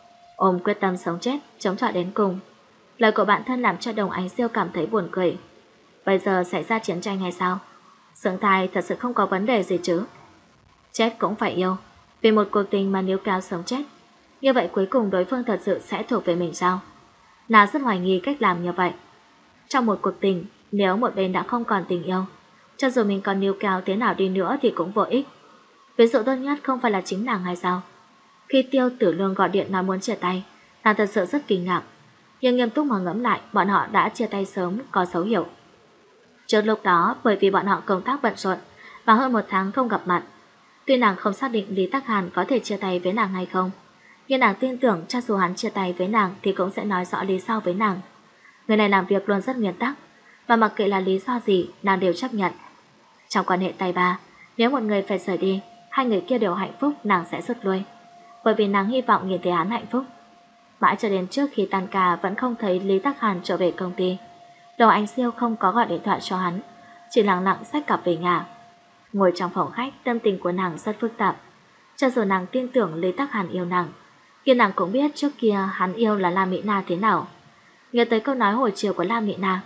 Ôm quyết tâm sống chết chống chọi đến cùng. Lời của bạn thân làm cho Đồng Ánh Diêu cảm thấy buồn cười. Bây giờ xảy ra chiến tranh hay sao? Sướng thai thật sự không có vấn đề gì chứ. Chết cũng phải yêu. Vì một cuộc tình mà níu kéo sống chết. Như vậy cuối cùng đối phương thật sự sẽ thuộc về mình sao? Nàng rất hoài nghi cách làm như vậy. Trong một cuộc tình, nếu một bên đã không còn tình yêu, cho dù mình còn níu kéo thế nào đi nữa thì cũng vô ích. Ví dụ tốt nhất không phải là chính nàng hay sao? Khi Tiêu Tử Lương gọi điện nói muốn chia tay, nàng thật sự rất kinh ngạc. Nhưng nghiêm túc mà ngẫm lại, bọn họ đã chia tay sớm, có dấu hiệu. Trước lúc đó, bởi vì bọn họ công tác bận rộn và hơn một tháng không gặp mặt, tuy nàng không xác định Lý Tắc Hàn có thể chia tay với nàng hay không, nhưng nàng tin tưởng cho dù hắn chia tay với nàng thì cũng sẽ nói rõ lý do với nàng. Người này làm việc luôn rất nguyên tắc, và mặc kệ là lý do gì, nàng đều chấp nhận. Trong quan hệ tay ba, nếu một người phải rời đi, hai người kia đều hạnh phúc, nàng sẽ rút lui, bởi vì nàng hy vọng nhìn thấy hắn hạnh phúc. Mãi cho đến trước khi tan ca vẫn không thấy Lý Tắc Hàn trở về công ty. Đồng Ánh Diêu không có gọi điện thoại cho hắn, chỉ lặng lặng xách cặp về nhà. Ngồi trong phòng khách, tâm tình của nàng rất phức tạp. Cho dù nàng tin tưởng Lý Tắc Hàn yêu nàng, nhưng nàng cũng biết trước kia hắn yêu là La Mỹ Na thế nào. Nhớ tới câu nói hồi chiều của La Mỹ Na.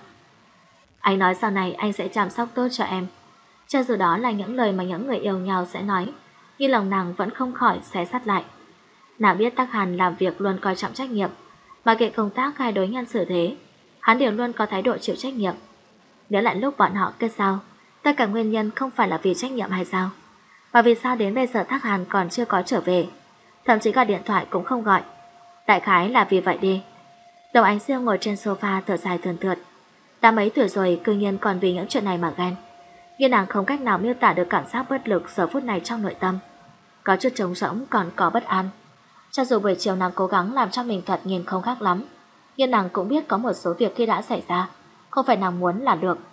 Anh nói sau này anh sẽ chăm sóc tốt cho em. Cho dù đó là những lời mà những người yêu nhau sẽ nói, nhưng lòng nàng vẫn không khỏi xé sắt lại. Nàng biết Tắc Hàn làm việc luôn coi trọng trách nhiệm, mà kệ công tác hay đối nhân xử thế, hắn đều luôn có thái độ chịu trách nhiệm. Nhớ lại lúc bọn họ kết giao, tất cả nguyên nhân không phải là vì trách nhiệm hay sao? Mà vì sao đến bây giờ Tắc Hàn còn chưa có trở về, thậm chí gọi điện thoại cũng không gọi. Đại khái là vì vậy đi. Đồng Ánh Diêu ngồi trên sofa thở dài thườn thượt. Đã mấy tuổi rồi cư nhiên còn vì những chuyện này mà ghen. Nhưng nàng không cách nào miêu tả được cảm giác bất lực giờ phút này trong nội tâm. Có chút trống rỗng còn có bất an. Cho dù buổi chiều nàng cố gắng làm cho mình thoạt nhìn không khác lắm, nhưng nàng cũng biết có một số việc khi đã xảy ra không phải nàng muốn là được.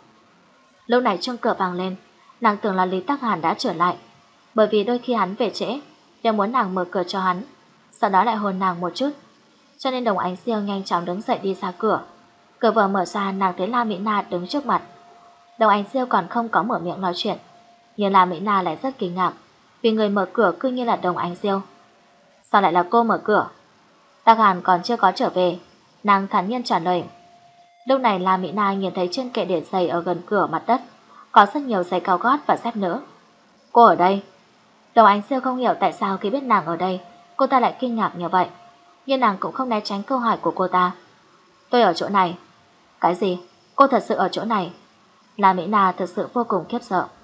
Lúc này chuông cửa vang lên, nàng tưởng là Lý Tắc Hàn đã trở lại, bởi vì đôi khi hắn về trễ đều muốn nàng mở cửa cho hắn, sau đó lại hôn nàng một chút. Cho nên Đồng Ánh Diêu nhanh chóng đứng dậy đi ra cửa. Cửa vừa mở ra, nàng thấy La Mỹ Na đứng trước mặt. Đồng Ánh Diêu còn không có mở miệng nói chuyện, nhưng La Mỹ Na lại rất kinh ngạc, vì người mở cửa cứ như là Đồng Ánh Diêu. Sao lại là cô mở cửa? Tắc Hàn còn chưa có trở về, nàng thản nhiên trả lời. Lúc này La Mỹ Na nhìn thấy trên kệ để giày ở gần cửa mặt đất có rất nhiều giày cao gót và dép nữa. Cô ở đây? Đồng Ánh Diêu không hiểu tại sao khi biết nàng ở đây, cô ta lại kinh ngạc như vậy, nhưng nàng cũng không né tránh câu hỏi của cô ta. Tôi ở chỗ này. Cái gì? Cô thật sự ở chỗ này? La Mỹ Na thật sự vô cùng khiếp sợ.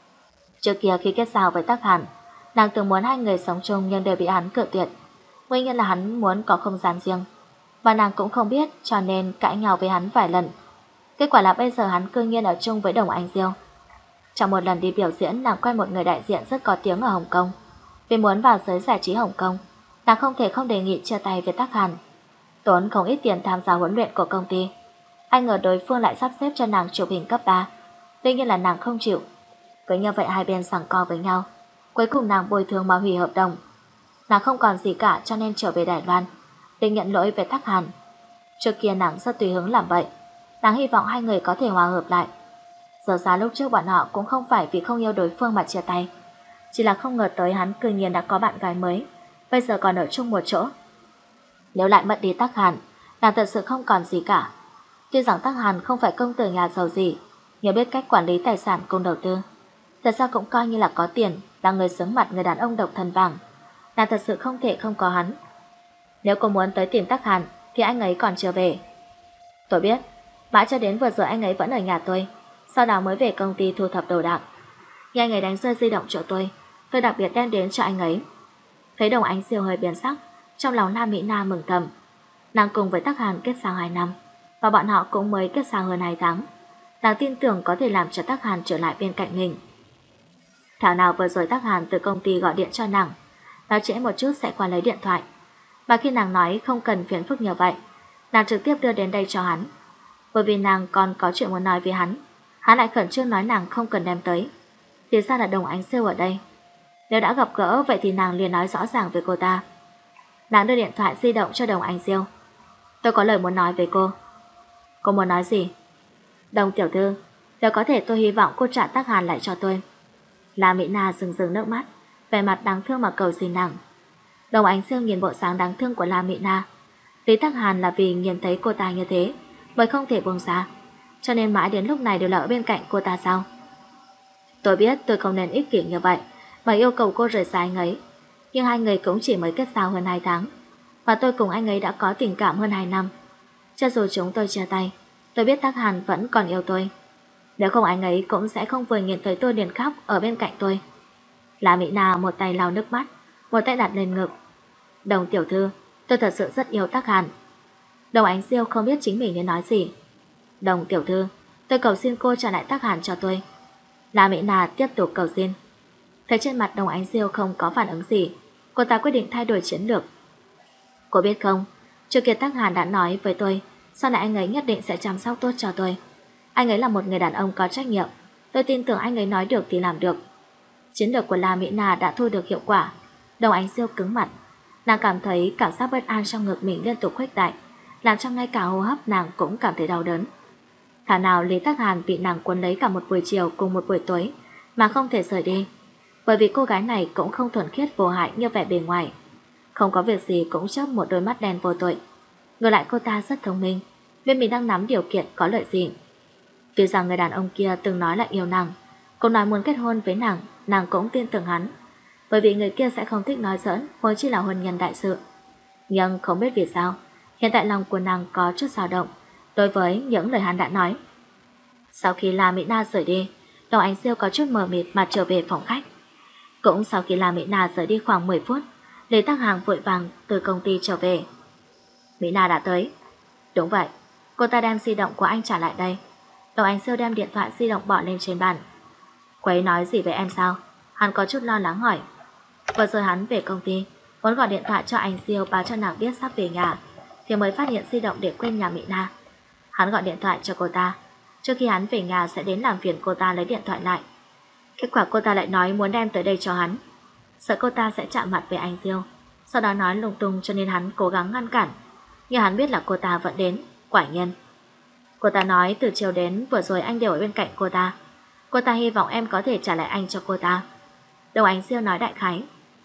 Trước kia khi kết giao với Tắc Hàn, nàng từng muốn hai người sống chung nhưng đều bị hắn cự tuyệt. Nguyên nhân là hắn muốn có không gian riêng, và nàng cũng không biết, cho nên cãi nhau với hắn vài lần. Kết quả là bây giờ hắn cư nhiên ở chung với Đồng Ánh Diêu. Trong một lần đi biểu diễn, nàng quen một người đại diện rất có tiếng ở Hồng Kông. Vì muốn vào giới giải trí Hồng Kông, nàng không thể không đề nghị chia tay với Tắc Hàn, tốn không ít tiền tham gia huấn luyện của công ty. Ai ngờ đối phương lại sắp xếp cho nàng chụp hình cấp ba. Tuy nhiên là nàng không chịu. Cứ như vậy hai bên giằng co với nhau. Cuối cùng nàng bồi thường mà hủy hợp đồng. Nàng không còn gì cả cho nên trở về Đài Loan, định nhận lỗi với Tắc Hàn. Trước kia nàng rất tùy hứng làm vậy. Nàng hy vọng hai người có thể hòa hợp lại. Giờ ra lúc trước bọn họ cũng không phải vì không yêu đối phương mà chia tay, chỉ là không ngờ tới hắn cư nhiên đã có bạn gái mới, bây giờ còn ở chung một chỗ. Nếu lại mất đi Tắc Hàn, nàng thật sự không còn gì cả. Tuy rằng Tắc Hàn không phải công tử nhà giàu gì, nhưng biết cách quản lý tài sản cùng đầu tư, thật ra cũng coi như là có tiền, là người sướng mặt người đàn ông độc thân vàng. Nàng thật sự không thể không có hắn. Nếu cô muốn tới tìm Tắc Hàn thì anh ấy còn chưa về. Tôi biết, mãi cho đến vừa rồi anh ấy vẫn ở nhà tôi, sau đó mới về công ty thu thập đồ đạc. Nghe anh ấy đánh rơi di động chỗ tôi, tôi đặc biệt đem đến cho anh ấy. Thấy Đồng Ánh Diêu hơi biến sắc, trong lòng Lam Mỹ Na mừng thầm. Nàng cùng với Tắc Hàn kết giao hai năm, và bọn họ cũng mới kết giao hơn hai tháng. Nàng tin tưởng có thể làm cho Tắc Hàn trở lại bên cạnh mình. Thảo nào vừa rồi Tắc Hàn từ công ty gọi điện cho nàng, nói trễ một chút sẽ qua lấy điện thoại. Và khi nàng nói không cần phiền phức như vậy, nàng trực tiếp đưa đến đây cho hắn. Bởi vì nàng còn có chuyện muốn nói với hắn, hắn lại khẩn trương nói nàng không cần đem tới. Thì ra là Đồng Ánh Diêu ở đây. Nếu đã gặp gỡ vậy thì nàng liền nói rõ ràng với cô ta. Nàng đưa điện thoại di động cho Đồng Ánh Diêu. Tôi có lời muốn nói với cô. Cô muốn nói gì? Đồng tiểu thư, nếu có thể tôi hy vọng cô trả Tắc Hàn lại cho tôi. La Mỹ Na rưng rưng nước mắt, vẻ mặt đáng thương mà cầu xin nàng. Đồng Ánh Diêu nhìn bộ dáng đáng thương của La Mỹ Na. Lý Tắc Hàn là vì nhìn thấy cô ta như thế mới không thể buông ra, cho nên mãi đến lúc này đều là ở bên cạnh cô ta sao? Tôi biết tôi không nên ích kỷ như vậy mà yêu cầu cô rời xa anh ấy, nhưng hai người cũng chỉ mới kết giao hơn hai tháng, và tôi cùng anh ấy đã có tình cảm hơn hai năm. Cho dù chúng tôi chia tay, tôi biết Tắc Hàn vẫn còn yêu tôi. Nếu không anh ấy cũng sẽ không vừa nhìn thấy tôi liền khóc ở bên cạnh tôi. La Mỹ Na một tay lau nước mắt, một tay đặt lên ngực. Đồng tiểu thư, tôi thật sự rất yêu Tắc Hàn. Đồng Ánh Diêu không biết chính mình nên nói gì. Đồng tiểu thư, tôi cầu xin cô trả lại Tắc Hàn cho tôi. La Mỹ Na tiếp tục cầu xin. Thấy trên mặt Đồng Ánh Diêu không có phản ứng gì, cô ta quyết định thay đổi chiến lược. Cô biết không, trước kia Tắc Hàn đã nói với tôi, sau này anh ấy nhất định sẽ chăm sóc tốt cho tôi. Anh ấy là một người đàn ông có trách nhiệm, tôi tin tưởng anh ấy nói được thì làm được. Chiến lược của La Mỹ Na đã thu được hiệu quả. Đồng Ánh Diêu cứng mặt, nàng cảm thấy cảm giác bất an trong ngực mình liên tục khuếch đại, làm cho ngay cả hô hấp nàng cũng cảm thấy đau đớn. Thảo nào Lý Tắc Hàn bị nàng cuốn lấy cả một buổi chiều cùng một buổi tối mà không thể rời đi, bởi vì cô gái này cũng không thuần khiết vô hại như vẻ bề ngoài, không có việc gì cũng chớp một đôi mắt đen vô tội. Ngược lại cô ta rất thông minh, biết mình đang nắm điều kiện có lợi gì. Tuy rằng người đàn ông kia từng nói là yêu nàng, cũng nói muốn kết hôn với nàng, nàng cũng tin tưởng hắn, bởi vì người kia sẽ không thích nói giỡn, huống chi là hôn nhân đại sự. Nhưng không biết vì sao, hiện tại lòng của nàng có chút dao động đối với những lời hắn đã nói. Sau khi La Mỹ Na rời đi, Đồng Ánh Diêu có chút mờ mịt mà trở về phòng khách. Cũng sau khi La Mỹ Na rời đi khoảng mười phút, Lý Tắc Hàng vội vàng từ công ty trở về. Mỹ Na đã tới. Đúng vậy, cô ta đem di động của anh trả lại đây. Đồng Ánh Diêu đem điện thoại di động bỏ lên trên bàn. Cô ấy nói gì với em sao? Hắn có chút lo lắng hỏi. Vừa rồi hắn về công ty, muốn gọi điện thoại cho anh Diêu báo cho nàng biết sắp về nhà, thì mới phát hiện di động để quên nhà Mỹ Na. Hắn gọi điện thoại cho cô ta, trước khi hắn về nhà sẽ đến làm phiền cô ta lấy điện thoại lại. Kết quả cô ta lại nói muốn đem tới đây cho hắn, sợ cô ta sẽ chạm mặt với anh Diêu, sau đó nói lung tung, cho nên hắn cố gắng ngăn cản. Nhưng hắn biết là cô ta vẫn đến. Quả nhiên cô ta nói từ chiều đến vừa rồi anh đều ở bên cạnh cô ta. Cô ta hy vọng em có thể trả lại anh cho cô ta. Đồng Ánh Diêu nói đại khái.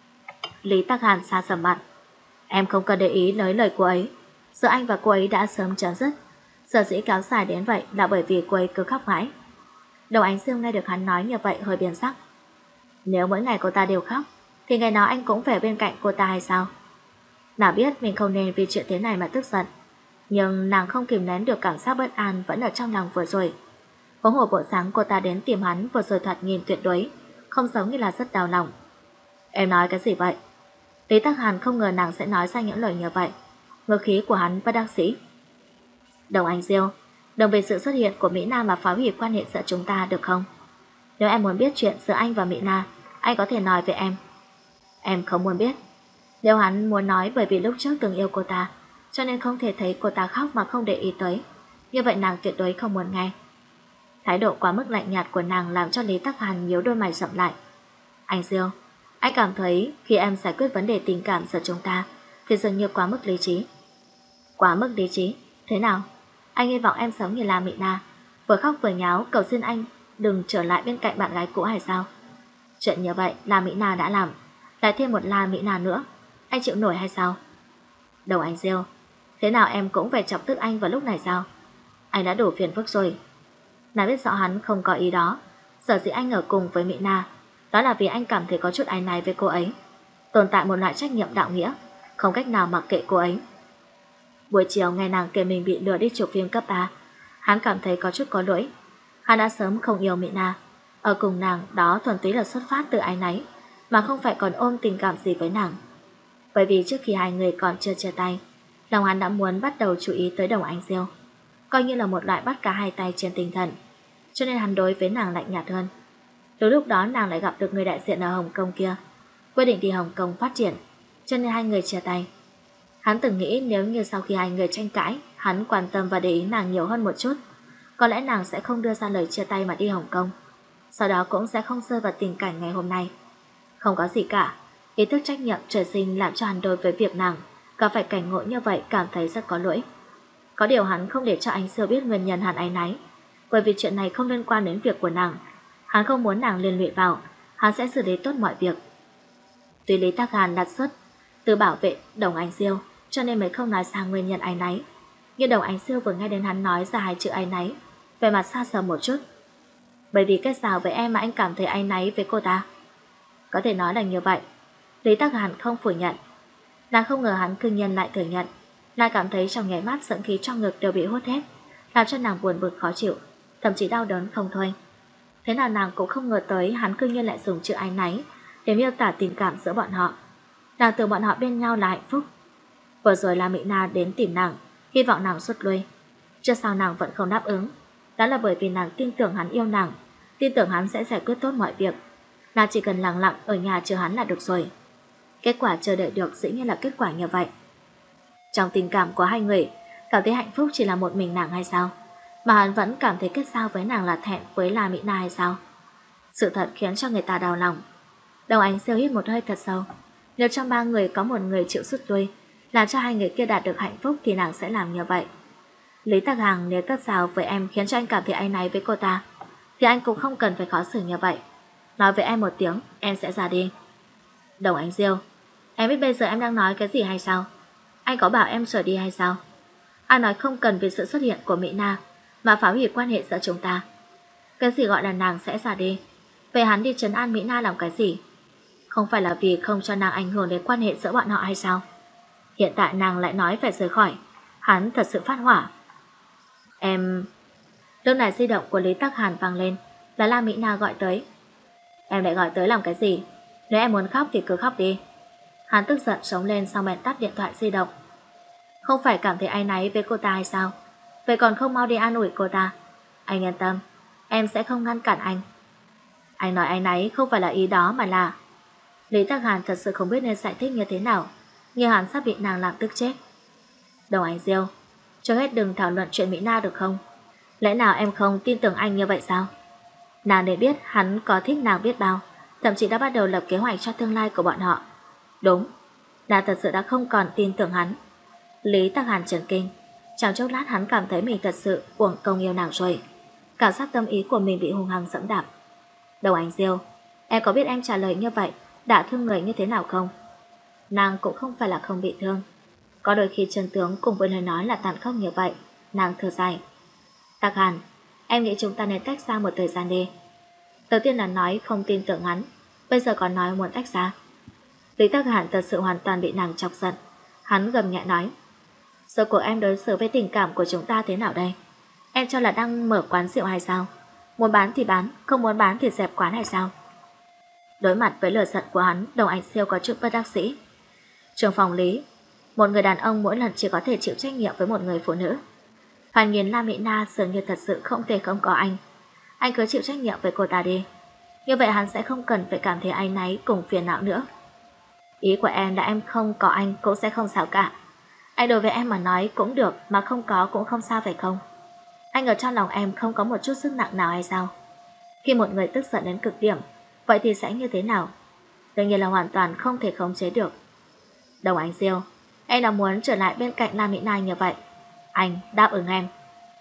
Lý Tắc Hàn xa sầm mặt. Em không cần để ý tới lời cô ấy. Giữa anh và cô ấy đã sớm chấm dứt. Sở dĩ kéo dài đến vậy là bởi vì cô ấy cứ khóc mãi. Đồng Ánh Diêu nghe được hắn nói như vậy hơi biến sắc. Nếu mỗi ngày cô ta đều khóc thì ngày nào anh cũng phải bên cạnh cô ta hay sao? Nào biết mình không nên vì chuyện thế này mà tức giận, nhưng nàng không kìm nén được cảm giác bất an vẫn ở trong lòng vừa rồi. Huống hồ bộ dáng cô ta đến tìm hắn vừa rồi thoạt nhìn tuyệt đối không giống như là rất đau lòng. Em nói cái gì vậy? Lý Tắc Hàn không ngờ nàng sẽ nói ra những lời như vậy. Ngữ khí của hắn bất đắc dĩ. Đồng Ánh Diêu, đừng vì sự xuất hiện của Mỹ Na mà phá hủy quan hệ giữa chúng ta được không? Nếu em muốn biết chuyện giữa anh và Mỹ Na, anh có thể nói với em. Em không muốn biết. Nếu hắn muốn nói bởi vì lúc trước từng yêu cô ta, cho nên không thể thấy cô ta khóc mà không để ý tới, như vậy nàng tuyệt đối không muốn nghe. Thái độ quá mức lạnh nhạt của nàng làm cho Lý Tắc Hàn nhíu đôi mày rậm lại. Anh Diêu, anh cảm thấy khi em giải quyết vấn đề tình cảm giữa chúng ta thì dường như quá mức lý trí. Quá mức lý trí? Thế nào? Anh hy vọng em sống như La Mị Na, vừa khóc vừa nháo cầu xin anh đừng trở lại bên cạnh bạn gái cũ hay sao? Chuyện như vậy La Mỹ Na đã làm, lại thêm một La Mỹ Na nữa, anh chịu nổi hay sao? Đầu anh Diêu, thế nào em cũng phải chọc tức anh vào lúc này sao? Anh đã đủ phiền phức rồi. Nàng biết rõ hắn không có ý đó, sở dĩ anh ở cùng với Mỹ Na, đó là vì anh cảm thấy có chút áy náy với cô ấy, tồn tại một loại trách nhiệm đạo nghĩa, không cách nào mặc kệ cô ấy. Buổi chiều nghe nàng kể mình bị lừa đi chụp phim cấp ba, hắn cảm thấy có chút có lỗi. Hắn đã sớm không yêu Mỹ Na, ở cùng nàng đó thuần túy là xuất phát từ áy náy, mà không phải còn ôm tình cảm gì với nàng. Bởi vì trước khi hai người còn chưa chia tay, lòng hắn đã muốn bắt đầu chú ý tới Đồng Anh Diêu, coi như là một loại bắt cả hai tay trên tinh thần, cho nên hắn đối với nàng lạnh nhạt hơn. Từ lúc đó nàng lại gặp được người đại diện ở Hồng Kông kia, quyết định đi Hồng Kông phát triển, cho nên hai người chia tay. Hắn từng nghĩ nếu như sau khi hai người tranh cãi, hắn quan tâm và để ý nàng nhiều hơn một chút, có lẽ nàng sẽ không đưa ra lời chia tay mà đi Hồng Kông, sau đó cũng sẽ không rơi vào tình cảnh ngày hôm nay. Không có gì cả, ý thức trách nhiệm trời sinh làm cho hắn đối với việc nàng gặp phải cảnh ngộ như vậy cảm thấy rất có lỗi. Có điều hắn không để cho anh Siêu biết nguyên nhân hắn áy náy, bởi vì chuyện này không liên quan đến việc của nàng. Hắn không muốn nàng liên lụy vào, hắn sẽ xử lý tốt mọi việc. Tuy Lý Tắc Hàn đặt xuất từ bảo vệ Đồng Anh Siêu, cho nên mới không nói sang nguyên nhân áy náy, nhưng Đồng Anh Siêu vừa nghe đến hắn nói ra hai chữ áy náy, về mặt xa sầm một chút. Bởi vì kết giao với em mà anh cảm thấy áy náy với cô ta. Có thể nói là như vậy. Lý Tắc Hàn không phủ nhận. Nàng không ngờ hắn cư nhiên lại thừa nhận. Nàng cảm thấy trong nháy mắt sợi khí trong ngực đều bị hút hết, làm cho nàng buồn bực khó chịu, thậm chí đau đớn không thôi. Thế nào nàng cũng không ngờ tới hắn cư nhiên lại dùng chữ áy náy để miêu tả tình cảm giữa bọn họ. Nàng tưởng bọn họ bên nhau là hạnh phúc. Vừa rồi là Mỹ Na đến tìm nàng, hy vọng nàng rút lui. Trước sau nàng vẫn không đáp ứng, đó là bởi vì nàng tin tưởng hắn yêu nàng, tin tưởng hắn sẽ giải quyết tốt mọi việc. Nàng chỉ cần lặng lặng ở nhà chờ hắn là được rồi. Kết quả chờ đợi được dĩ nhiên là kết quả như vậy. Trong tình cảm của hai người, cảm thấy hạnh phúc chỉ là một mình nàng hay sao? Mà hắn vẫn cảm thấy kết giao với nàng là thẹn với La Mỹ Na hay sao? Sự thật khiến cho người ta đau lòng. Đồng Anh Siêu hít một hơi thật sâu. Nếu trong ba người có một người chịu rút lui, làm cho hai người kia đạt được hạnh phúc thì nàng sẽ làm như vậy. Lý Tắc Hằng nếu kết giao với em khiến cho anh cảm thấy áy náy với cô ta, thì anh cũng không cần phải khó xử như vậy. Nói với em một tiếng, em sẽ ra đi. Đồng Anh Diêu, em biết bây giờ em đang nói cái gì hay sao? Anh có bảo em rời đi hay sao? Anh nói không cần vì sự xuất hiện của Mỹ Na mà phá hủy quan hệ giữa chúng ta. Cái gì gọi là nàng sẽ ra đi? Vậy hắn đi trấn an Mỹ Na làm cái gì? Không phải là vì không cho nàng ảnh hưởng đến quan hệ giữa bọn họ hay sao? Hiện tại nàng lại nói phải rời khỏi. Hắn thật sự phát hỏa. Em... Lúc này di động của Lý Tắc Hàn vang lên, là La Mỹ Na gọi tới. Em lại gọi tới làm cái gì? Nếu em muốn khóc thì cứ khóc đi. Hắn tức giận sống lên sau bèn tắt điện thoại di động. Không phải cảm thấy áy náy với cô ta hay sao? Vậy còn không mau đi an ủi cô ta. Anh yên tâm, em sẽ không ngăn cản anh. Anh nói áy náy không phải là ý đó mà là... Lý Tắc Hàn thật sự không biết nên giải thích như thế nào, nhưng hắn sắp bị nàng làm tức chết. Đồng Anh Diêu, cho hết đừng thảo luận chuyện Mỹ Na được không? Lẽ nào em không tin tưởng anh như vậy sao? Nàng để biết hắn có thích nàng biết bao, thậm chí đã bắt đầu lập kế hoạch cho tương lai của bọn họ. Đúng, nàng thật sự đã không còn tin tưởng hắn. Lý Tắc Hàn chấn kinh. Trong chốc lát hắn cảm thấy mình thật sự uổng công yêu nàng rồi. Cảm giác tâm ý của mình bị hung hăng dẫm đạp. Đồng Anh Diêu, em có biết em trả lời như vậy đã thương người như thế nào không? Nàng cũng không phải là không bị thương. Có đôi khi chân tướng cùng với lời nói là tàn khốc như vậy. Nàng thở dài. Tắc Hàn, em nghĩ chúng ta nên tách ra một thời gian đi. Đầu tiên là nói không tin tưởng hắn, bây giờ còn nói muốn tách ra. Lý Tắc Hàn thật sự hoàn toàn bị nàng chọc giận. Hắn gầm nhẹ nói, giờ của em đối xử với tình cảm của chúng ta thế nào đây? Em cho là đang mở quán rượu hay sao? Muốn bán thì bán, không muốn bán thì dẹp quán hay sao? Đối mặt với lời giận của hắn, Đồng Anh Siêu có chút bất đắc dĩ. Trường phòng Lý, một người đàn ông mỗi lần chỉ có thể chịu trách nhiệm với một người phụ nữ. Hoàn nhiên La Mỹ Na dường như thật sự không thể không có anh. Anh cứ chịu trách nhiệm với cô ta đi. Như vậy hắn sẽ không cần phải cảm thấy áy náy cùng phiền não nữa. Ý của em là em không có anh cũng sẽ không sao cả. Anh đối với em mà nói cũng được, mà không có cũng không sao phải không? Anh ở trong lòng em không có một chút sức nặng nào hay sao? Khi một người tức giận đến cực điểm, vậy thì sẽ như thế nào? Đương nhiên là hoàn toàn không thể khống chế được. Đồng Ánh Diêu, em đã muốn trở lại bên cạnh La Mỹ Na như vậy. Anh đáp ứng em.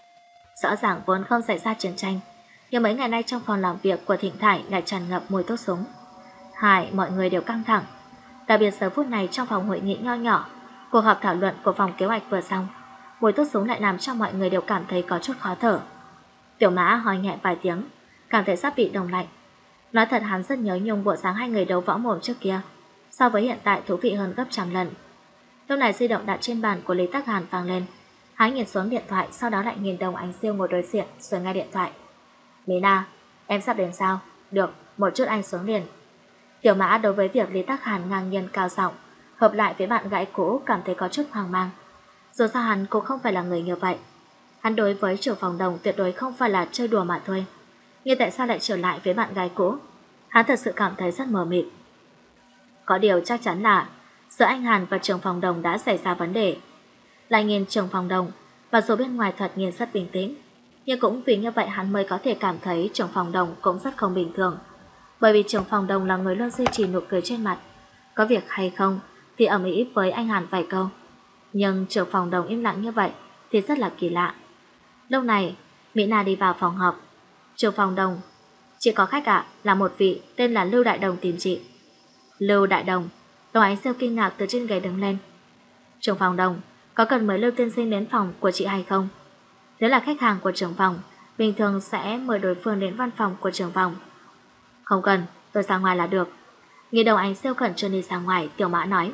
Rõ ràng vốn không xảy ra chiến tranh, nhưng mấy ngày nay trong phòng làm việc của Thịnh Thải lại tràn ngập mùi thuốc súng. Hai, mọi người đều căng thẳng. Đặc biệt giờ phút này trong phòng hội nghị nho nhỏ, cuộc họp thảo luận của phòng kế hoạch vừa xong, mùi thuốc súng lại làm cho mọi người đều cảm thấy có chút khó thở. Tiểu Mã hỏi nhẹ vài tiếng, cảm thấy sắp bị đông lạnh. Nói thật hắn rất nhớ nhung bộ dáng hai người đấu võ mồm trước kia, so với hiện tại thú vị hơn gấp trăm lần. Lúc này di động đặt trên bàn của Lý Tắc Hàn vang lên. Hắn nhìn xuống điện thoại, sau đó lại nhìn Đồng Ánh Diêu ngồi đối diện rồi nghe điện thoại. Mỹ Na, em sắp đến sao? Được, một chút anh xuống liền. Tiểu Mã đối với việc Lý Tắc Hàn ngang nhiên cao giọng hợp lại với bạn gái cũ cảm thấy có chút hoang mang. Dù sao hắn cũng không phải là người như vậy. Hắn đối với trưởng phòng Đồng tuyệt đối không phải là chơi đùa mà thôi. Nhưng tại sao lại trở lại với bạn gái cũ? Hắn thật sự cảm thấy rất mờ mịt. Có điều chắc chắn là giữa anh Hàn và trưởng phòng Đồng đã xảy ra vấn đề. Lại nhìn trưởng phòng Đồng, và dù bên ngoài thật nhìn rất bình tĩnh, nhưng cũng vì như vậy hắn mới có thể cảm thấy trưởng phòng Đồng cũng rất không bình thường. Bởi vì trưởng phòng Đồng là người luôn duy trì nụ cười trên mặt, có việc hay không thì ầm ĩ với anh Hàn vài câu. Nhưng trưởng phòng Đồng im lặng như vậy thì rất là kỳ lạ. Lúc này Mỹ Na đi vào phòng họp. Trưởng phòng Đồng, chị có khách ạ, là một vị tên là Lưu Đại Đồng tìm chị. Lưu Đại Đồng? Đồng Ánh Diêu kinh ngạc từ trên ghế đứng lên. Trưởng phòng Đồng, có cần mời Lưu tiên sinh đến phòng của chị hay không? Nếu là khách hàng của trưởng phòng, bình thường sẽ mời đối phương đến văn phòng của trưởng phòng. Không cần, tôi ra ngoài là được. Nghe Đồng Ánh Diêu khẩn trương đi ra ngoài, Tiểu Mã nói.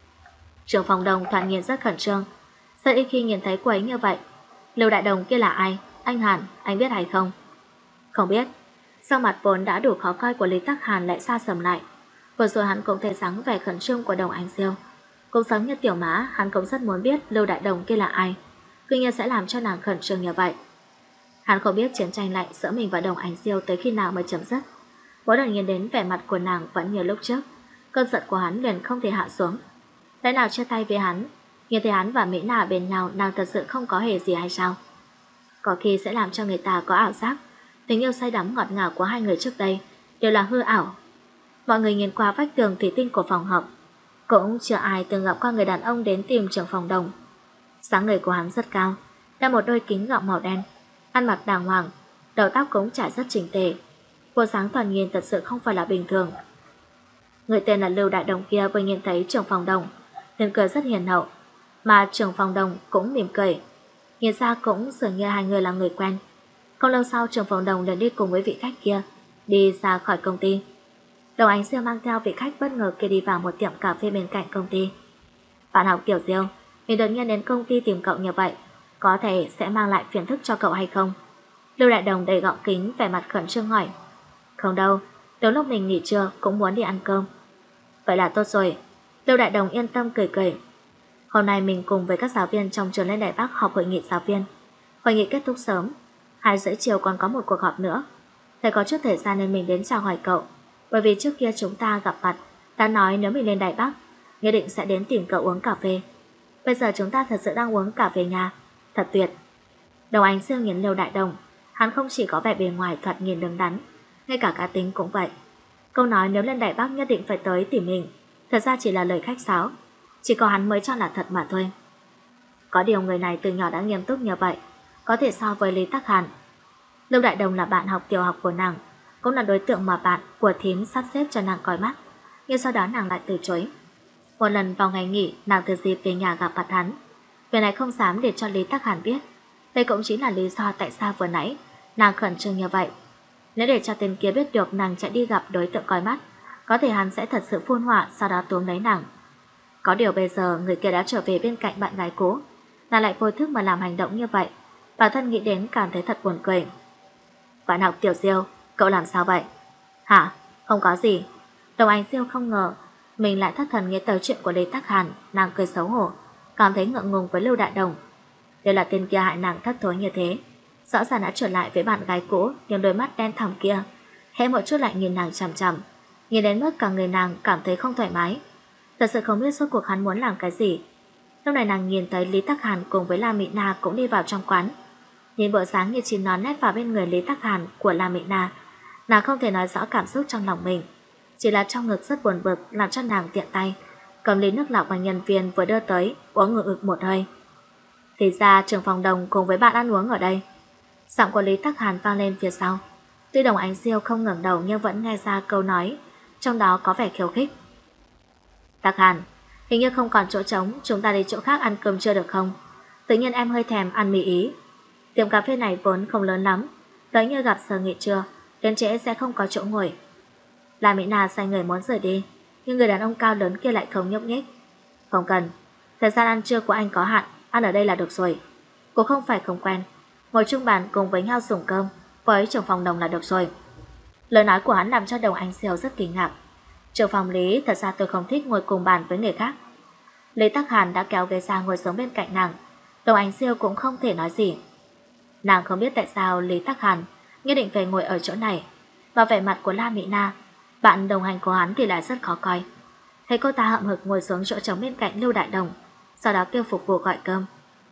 Trưởng phòng Đồng thoạt nhìn rất khẩn trương, rất ít khi nhìn thấy cô ấy như vậy. Lưu Đại Đồng kia là ai? Anh Hàn, anh biết hay không? Không biết. Sau mặt vốn đã đủ khó coi của Lý Tắc Hàn lại xa sầm lại. Vừa rồi hắn cũng thấy dáng vẻ khẩn trương của Đồng Ánh Diêu. Cũng giống như Tiểu Mã, hắn cũng rất muốn biết Lưu Đại Đồng kia là ai, cứ nhiên sẽ làm cho nàng khẩn trương như vậy. Hắn không biết chiến tranh lạnh giữa mình và Đồng Ánh Diêu tới khi nào mới chấm dứt. Mỗi lần nhìn đến vẻ mặt của nàng vẫn như lúc trước, cơn giận của hắn liền không thể hạ xuống. Lẽ nào chia tay với hắn, nhìn thấy hắn và Mỹ Na bên nhau, nàng thật sự không có hề gì hay sao? Có khi sẽ làm cho người ta có ảo giác tình yêu say đắm ngọt ngào của hai người trước đây đều là hư ảo. Mọi người nhìn qua vách tường thủy tinh của phòng họp, cũng chưa ai từng gặp qua người đàn ông đến tìm trưởng phòng Đồng. Dáng người của hắn rất cao, đeo một đôi kính gọng màu đen, ăn mặc đàng hoàng, đầu tóc cũng trải rất chỉnh tề. Bộ dáng toàn nhìn thật sự không phải là bình thường. Người tên là Lưu Đại Đồng kia vừa nhìn thấy trưởng phòng Đồng liền cười rất hiền hậu, mà trưởng phòng Đồng cũng mỉm cười, nhìn ra cũng dường như hai người là người quen. Không lâu sau trưởng phòng Đồng liền đi cùng với vị khách kia đi ra khỏi công ty. Đồng Ánh Diêu mang theo vị khách bất ngờ kia đi vào một tiệm cà phê bên cạnh công ty. Bạn học Tiểu Diêu, mình đột nhiên đến công ty tìm cậu như vậy, có thể sẽ mang lại phiền phức cho cậu hay không? Lưu Đại Đồng đầy gọng kính vẻ mặt khẩn trương hỏi. Không đâu, đến lúc mình nghỉ trưa cũng muốn đi ăn cơm. Vậy là tốt rồi. Lưu Đại Đồng yên tâm cười cười. Hôm nay mình cùng với các giáo viên trong trường lên Đại Bắc họp hội nghị giáo viên. Hội nghị kết thúc sớm, hai rưỡi chiều còn có một cuộc họp nữa. Thầy có chút thời gian nên mình đến chào hỏi cậu, bởi vì trước kia chúng ta gặp mặt đã nói nếu mình lên Đại Bắc nhất định sẽ đến tìm cậu uống cà phê. Bây giờ chúng ta thật sự đang uống cà phê nhà, thật tuyệt. Đồng Ánh Diêu nhìn Lưu Đại Đồng, hắn không chỉ có vẻ bề ngoài thoạt nhìn đứng đắn, ngay cả cá tính cũng vậy. Câu nói nếu lên Đại Bắc nhất định phải tới tìm mình thật ra chỉ là lời khách sáo, chỉ có hắn mới cho là thật mà thôi. Có điều người này từ nhỏ đã nghiêm túc như vậy, có thể so với Lý Tắc Hàn. Lưu Đại Đồng là bạn học tiểu học của nàng, cũng là đối tượng mà bạn của thím sắp xếp cho nàng coi mắt, nhưng sau đó nàng lại từ chối. Một lần vào ngày nghỉ, nàng từ dịp về nhà gặp mặt hắn. Việc này không dám để cho Lý Tắc Hàn biết. Đây cũng chính là lý do tại sao vừa nãy nàng khẩn trương như vậy. Nếu để cho tên kia biết được nàng chạy đi gặp đối tượng coi mắt, có thể hắn sẽ thật sự phun hỏa, sau đó túm lấy nàng. Có điều bây giờ người kia đã trở về bên cạnh bạn gái cũ, nàng lại vô thức mà làm hành động như vậy, bản thân nghĩ đến cảm thấy thật buồn cười. Bạn học Tiểu Diêu, cậu làm sao vậy? Hả? Không có gì. Đồng Ánh Diêu không ngờ mình lại thất thần nghe tới chuyện của Lý Tắc Hàn, nàng cười xấu hổ, cảm thấy ngượng ngùng với Lưu Đại Đồng. Đây là tên kia hại nàng thất thối như thế, rõ ràng đã trở lại với bạn gái cũ, nhưng đôi mắt đen thẳm kia hễ một chút lại nhìn nàng chằm chằm, nhìn đến mức cả người nàng cảm thấy không thoải mái. Thật sự không biết suốt cuộc hắn muốn làm cái gì. Lúc này nàng nhìn thấy Lý Tắc Hàn cùng với La Mỹ Na cũng đi vào trong quán. Nhìn bộ dáng như chim nón nét vào bên người Lý Tắc Hàn của La Mỹ Na, nàng không thể nói rõ cảm xúc trong lòng mình, chỉ là trong ngực rất buồn bực làm cho nàng tiện tay cầm ly nước lọc mà nhân viên vừa đưa tới uống ngực ực một hơi. Thì ra trưởng phòng Đồng cùng với bạn ăn uống ở đây. Giọng của Lý Tắc Hàn vang lên phía sau. Tuy Đồng Ánh Diêu không ngẩng đầu nhưng vẫn nghe ra câu nói trong đó có vẻ khiêu khích. Tắc Hàn, hình như không còn chỗ trống, chúng ta đi chỗ khác ăn cơm trưa được không? Tự nhiên em hơi thèm ăn mì Ý. Tiệm cà phê này vốn không lớn lắm, tới như gặp giờ nghỉ trưa, đến trễ sẽ không có chỗ ngồi. La Mỹ Na xoay người muốn rời đi, nhưng người đàn ông cao lớn kia lại không nhúc nhích. Không cần, thời gian ăn trưa của anh có hạn, ăn ở đây là được rồi. Cô không phải không quen, ngồi chung bàn cùng với nhau dùng cơm với trưởng phòng Đồng là được rồi. Lời nói của hắn làm cho Đồng Ánh Diêu rất kinh ngạc. Trưởng phòng Lý, thật ra tôi không thích ngồi cùng bàn với người khác. Lý Tắc Hàn đã kéo ghế ra ngồi xuống bên cạnh nàng. Đồng Ánh Diêu cũng không thể nói gì. Nàng không biết tại sao Lý Tắc Hàn nhất định phải ngồi ở chỗ này, và vẻ mặt của La Mỹ Na, bạn đồng hành của hắn thì lại rất khó coi. Thấy cô ta hậm hực ngồi xuống chỗ trống bên cạnh Lưu Đại Đồng, sau đó kêu phục vụ gọi cơm.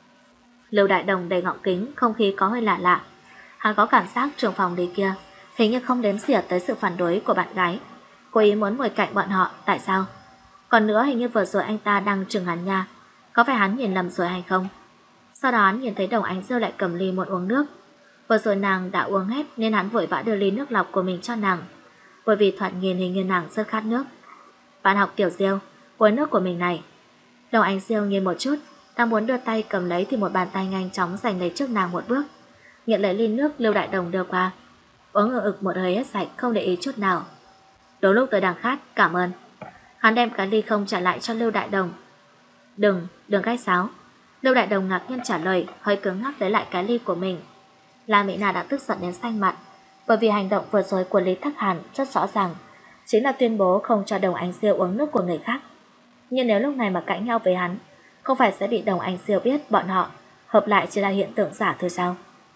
Lưu Đại Đồng đầy gọng kính, không khí có hơi lạ lạ. Hắn có cảm giác trưởng phòng Lý kia hình như không đếm xỉa tới sự phản đối của bạn gái, cố ý muốn ngồi cạnh bọn họ. Tại sao? Còn nữa, hình như vừa rồi anh ta đang chừng hắn nha, có phải hắn nhìn lầm rồi hay không? Sau đó hắn nhìn thấy Đồng Ánh Diêu lại cầm ly muốn uống nước. Vừa rồi nàng đã uống hết nên hắn vội vã đưa ly nước lọc của mình cho nàng, bởi vì thoạt nhìn hình như nàng rất khát nước. Bạn học Tiểu Diêu, uống nước của mình này. Đồng Ánh Diêu nhìn một chút, đang muốn đưa tay cầm lấy thì một bàn tay nhanh chóng giành lấy trước nàng một bước, nhận lấy ly nước Lưu Đại Đồng đưa qua, uống ngực ực một hơi hết sạch, không để ý chút nào. Đúng lúc tôi đang khát, cảm ơn. Hắn đem cái ly không trả lại cho Lưu Đại Đồng. Đừng, đừng khách sáo. Lưu Đại Đồng ngạc nhiên trả lời, hơi cứng ngắc lấy lại cái ly của mình. La Mỹ Na đã tức giận đến xanh mặt, bởi vì hành động vừa rồi của Lý Tắc Hàn rất rõ ràng, chính là tuyên bố không cho Đồng Ánh Diêu uống nước của người khác. Nhưng nếu lúc này mà cãi nhau với hắn, không phải sẽ bị Đồng Ánh Diêu biết bọn họ hợp lại chỉ là hiện tượng giả thôi sao?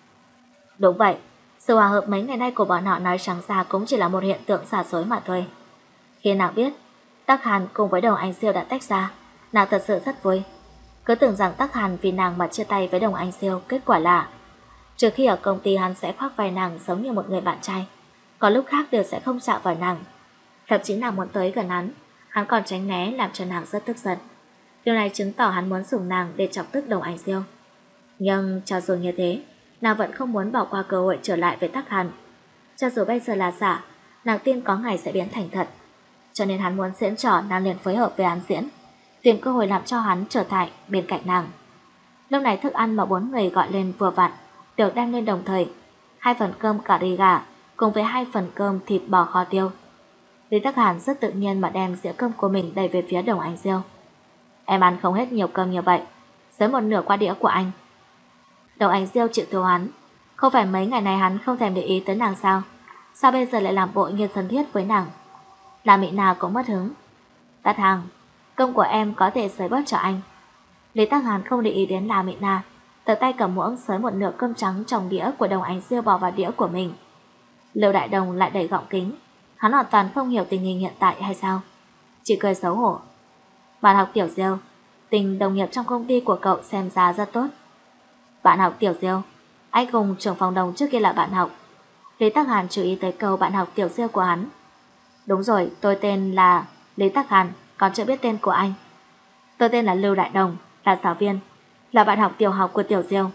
Đúng vậy, sự hòa hợp mấy ngày nay của bọn họ nói trắng ra cũng chỉ là một hiện tượng giả dối mà thôi. Khi nàng biết Tắc Hàn cùng với Đồng Ánh Diêu đã tách ra, nàng thật sự rất vui. Cứ tưởng rằng Tắc Hàn vì nàng mà chia tay với Đồng Ánh Diêu, kết quả là trừ khi ở công ty hắn sẽ khoác vai nàng giống như một người bạn trai, còn lúc khác đều sẽ không chạm vào nàng. Thậm chí nàng muốn tới gần hắn, hắn còn tránh né, làm cho nàng rất tức giận. Điều này chứng tỏ hắn muốn dùng nàng để chọc tức Đồng Ánh Diêu. Nhưng cho dù như thế, nàng vẫn không muốn bỏ qua cơ hội trở lại với Tắc Hàn. Cho dù bây giờ là giả, nàng tin có ngày sẽ biến thành thật. Cho nên hắn muốn diễn trò, nàng liền phối hợp với hắn diễn, tìm cơ hội làm cho hắn trở thành bên cạnh nàng. Lúc này thức ăn mà bốn người gọi lên vừa vặn được đem lên đồng thời, hai phần cơm cà ri gà cùng với hai phần cơm thịt bò kho tiêu. Lý Tắc Hàn rất tự nhiên mà đem dĩa cơm của mình đẩy về phía Đồng Ánh Diêu. Em ăn không hết nhiều cơm như vậy, xới một nửa qua đĩa của anh. Đồng Ánh Diêu chịu thua hắn, không phải mấy ngày này hắn không thèm để ý tới nàng sao? Sao bây giờ lại làm bộ như thân thiết với nàng? La Mỹ Na cũng mất hứng. Tắc Hàn, cơm của em có thể xới bớt cho anh. Lý Tắc Hàn không để ý đến La Mỹ Na, tự tay cầm muỗng xới một nửa cơm trắng trong đĩa của Đồng Ánh Diêu bỏ vào đĩa của mình. Lưu Đại Đồng lại đẩy gọng kính, hắn hoàn toàn không hiểu tình hình hiện tại hay sao, chỉ cười xấu hổ. Bạn học Tiểu Diêu, tình đồng nghiệp trong công ty của cậu xem ra rất tốt. Bạn học Tiểu Diêu, anh cùng trưởng phòng Đồng trước kia là bạn học. Lý Tắc Hàn chú ý tới câu bạn học Tiểu Diêu của hắn. Đúng rồi, tôi tên là Lý Tắc Hàn, còn chưa biết tên của anh. Tôi tên là Lưu Đại Đồng, là giáo viên, là bạn học tiểu học của Tiểu Diêu.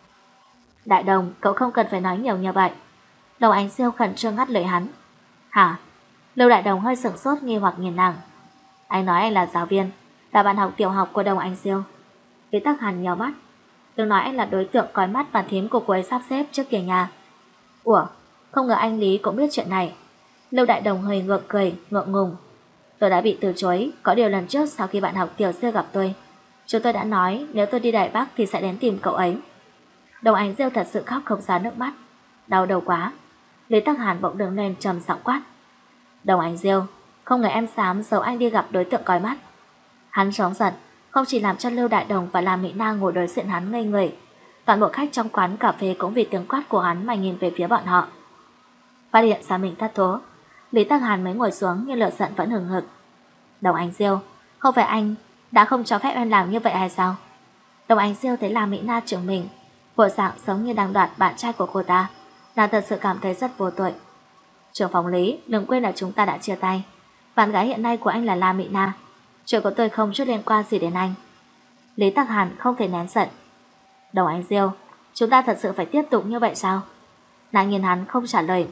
Đại Đồng, cậu không cần phải nói nhiều như vậy. Đồng Ánh Diêu khẩn trương ngắt lời hắn. Hả? Lưu Đại Đồng hơi sửng sốt nghi hoặc nhìn nàng. Anh nói anh là giáo viên, là bạn học tiểu học của Đồng Ánh Diêu. Lý Tắc Hàn nhíu mắt. Đừng nói anh là đối tượng cói mắt và thím của cô ấy sắp xếp trước kìa nhà. Ủa, không ngờ anh Lý cũng biết chuyện này. Lưu Đại Đồng hơi ngượng cười, ngượng ngùng. Tôi đã bị từ chối, có điều lần trước sau khi bạn học Tiểu Diêu gặp tôi, chúng tôi đã nói nếu tôi đi Đài Bắc thì sẽ đến tìm cậu ấy. Đồng Ánh Diêu thật sự khóc không ra nước mắt, đau đầu quá. Lý Tắc Hàn bỗng đứng lên trầm giọng quát. Đồng Ánh Diêu, không ngờ em dám giấu anh đi gặp đối tượng cói mắt. Hắn sóng giận, không chỉ làm cho Lưu Đại Đồng và La Mỹ Na ngồi đối diện hắn ngây người, toàn bộ khách trong quán cà phê cũng vì tiếng quát của hắn mà nhìn về phía bọn họ. Phát hiện ra mình thất thố, Lý Tắc Hàn mới ngồi xuống nhưng lửa giận vẫn hừng hực. Đồng Ánh Diêu, không phải anh đã không cho phép em làm như vậy hay sao? Đồng Ánh Diêu thấy La Mỹ Na trưởng mình, bộ dạng giống như đang đoạt bạn trai của cô ta. Nàng thật sự cảm thấy rất vô tội. Trưởng phòng Lý, đừng quên là chúng ta đã chia tay. Bạn gái hiện nay của anh là La Mỹ Na. Chuyện của tôi không chút liên quan gì đến anh. Lý Tắc Hàn không thể nén giận. Đồng Ánh Diêu, chúng ta thật sự phải tiếp tục như vậy sao? Nàng nhìn hắn không trả lời.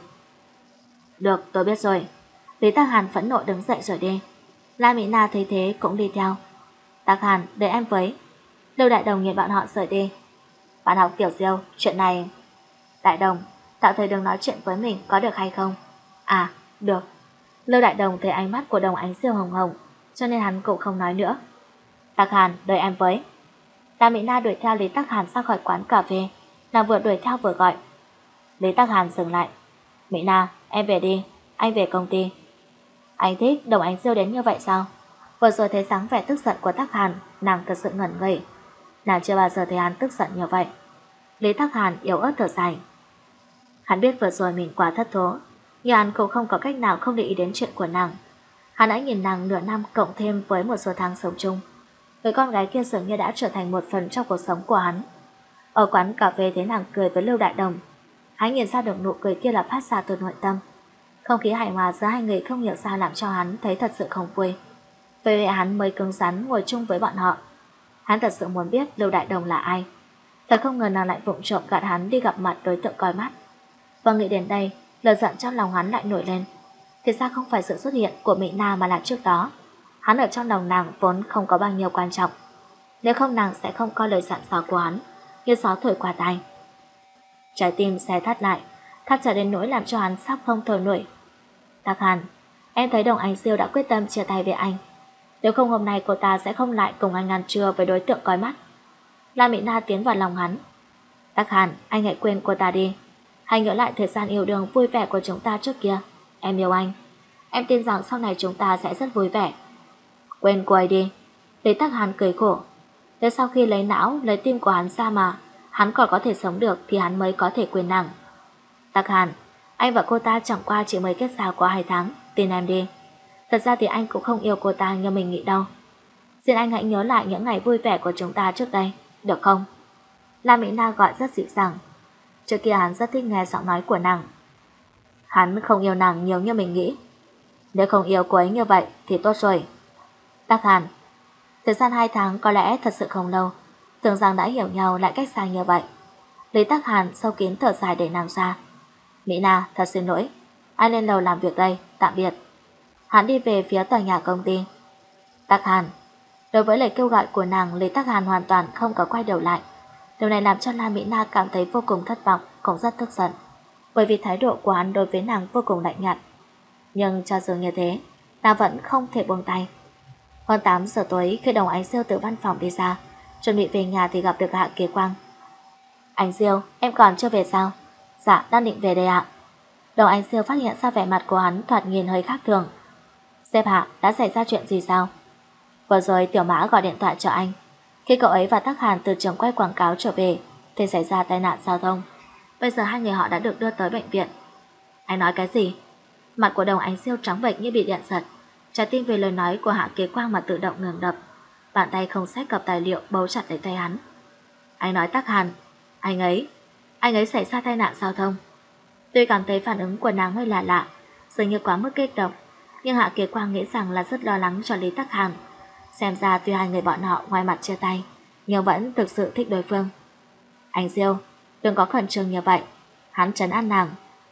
Được, tôi biết rồi. Lý Tắc Hàn phẫn nộ đứng dậy rồi đi. La Mỹ Na thấy thế cũng đi theo. Tắc Hàn, đợi em với. Lưu Đại Đồng nhìn bọn họ rời đi. Bạn học Tiểu Diêu, chuyện này... Đại Đồng, tạm thời đừng nói chuyện với mình có được hay không? À, được. Lưu Đại Đồng thấy ánh mắt của Đồng Ánh Diêu hồng hồng, cho nên hắn cũng không nói nữa. Tắc Hàn, đợi em với. La Mỹ Na đuổi theo Lý Tắc Hàn ra khỏi quán cà phê. Nàng vừa đuổi theo vừa gọi. Lý Tắc Hàn dừng lại. Mỹ Na, em về đi, anh về công ty. Anh thích Đồng Ánh Diêu đến như vậy sao? Vừa rồi thấy dáng vẻ tức giận của Tắc Hàn, nàng thật sự ngẩn ngây. Nàng chưa bao giờ thấy hắn tức giận như vậy. Lý Tắc Hàn yếu ớt thở dài. Hắn biết vừa rồi mình quá thất thố, nhưng hắn cũng không có cách nào không để ý đến chuyện của nàng. Hắn đã nhìn nàng nửa năm cộng thêm với một số tháng sống chung. Người con gái kia dường như đã trở thành một phần trong cuộc sống của hắn. Ở quán cà phê thấy nàng cười với Lưu Đại Đồng, hắn nhìn ra được nụ cười kia là phát ra từ nội tâm. Không khí hài hòa giữa hai người không hiểu sao làm cho hắn thấy thật sự không vui. Vì vậy hắn mới cứng rắn ngồi chung với bọn họ. Hắn thật sự muốn biết Lưu Đại Đồng là ai. Thật không ngờ nàng lại vụng trộm gạt hắn đi gặp mặt đối tượng coi mắt. Và nghĩ đến đây, lửa giận trong lòng hắn lại nổi lên. Thì ra không phải sự xuất hiện của Mỹ Na mà là trước đó. Hắn ở trong lòng nàng vốn không có bao nhiêu quan trọng. Nếu không nàng sẽ không coi lời dặn dò của hắn như gió thổi qua tai. Trái tim xé thắt lại, thắt chặt đến nỗi làm cho hắn sắp không thở nổi. Tắc Hàn, em thấy Đồng Ánh Diêu đã quyết tâm chia tay với anh. Nếu không hôm nay cô ta sẽ không lại cùng anh ăn trưa với đối tượng coi mắt. La Mỹ Na tiến vào lòng hắn. Tắc Hàn, anh hãy quên cô ta đi. Hãy nhớ lại thời gian yêu đương vui vẻ của chúng ta trước kia. Em yêu anh. Em tin rằng sau này chúng ta sẽ rất vui vẻ. Quên cô ấy đi. Lý Tắc Hàn cười khổ. Nếu sau khi lấy não, lấy tim của hắn ra mà hắn còn có thể sống được thì hắn mới có thể quên nàng. Tắc Hàn, anh và cô ta chẳng qua chỉ mới kết giao qua hai tháng. Tin em đi. Thật ra thì anh cũng không yêu cô ta như mình nghĩ đâu. Xin anh hãy nhớ lại những ngày vui vẻ của chúng ta trước đây, được không? La Mỹ Na gọi rất dịu dàng. Trước kia hắn rất thích nghe giọng nói của nàng. Hắn không yêu nàng nhiều như mình nghĩ. Nếu không yêu cô ấy như vậy thì tốt rồi. Tắc Hàn, thời gian hai tháng có lẽ thật sự không lâu. Tưởng rằng đã hiểu nhau lại cách xa như vậy. Lý Tắc Hàn sâu kín thở dài để nàng ra. Mỹ Na, thật xin lỗi. Anh lên lầu làm việc đây, tạm biệt. Hắn đi về phía tòa nhà công ty. Tắc Hàn. Đối với lời kêu gọi của nàng, Lý Tắc Hàn hoàn toàn không có quay đầu lại. Điều này làm cho La Mỹ Na cảm thấy vô cùng thất vọng, cũng rất tức giận. Bởi vì thái độ của hắn đối với nàng vô cùng lạnh nhạt. Nhưng cho dù như thế, nàng vẫn không thể buông tay. Hơn tám giờ tối khi Đồng Ánh Diêu từ văn phòng đi ra, chuẩn bị về nhà thì gặp được Hạ Kế Quang. Ánh Diêu, em còn chưa về sao? Dạ, đang định về đây ạ. Đồng Ánh Diêu phát hiện ra vẻ mặt của hắn thoạt nhìn hơi khác thường. Sếp Hạ, đã xảy ra chuyện gì sao? Vừa rồi Tiểu Mã gọi điện thoại cho anh. Khi cậu ấy và Tắc Hàn từ trường quay quảng cáo trở về thì xảy ra tai nạn giao thông. Bây giờ hai người họ đã được đưa tới bệnh viện. Anh nói cái gì? Mặt của Đồng Ánh Diêu trắng bệch như bị điện giật. Trái tim về lời nói của Hạ Kế Quang mà tự động ngừng đập. Bàn tay không xách cặp tài liệu bấu chặt lấy tay hắn. Anh nói Tắc Hàn. Anh ấy Anh ấy xảy ra tai nạn giao thông. Tuy cảm thấy phản ứng của nàng hơi lạ lạ, dường như quá mức kích động, nhưng Hạ Kế Quang nghĩ rằng là rất lo lắng cho Lý Tắc Hàn. Xem ra tuy hai người bọn họ ngoài mặt chia tay, nhưng vẫn thực sự thích đối phương. Anh Diêu, đừng có khẩn trương như vậy. Hắn trấn an nàng.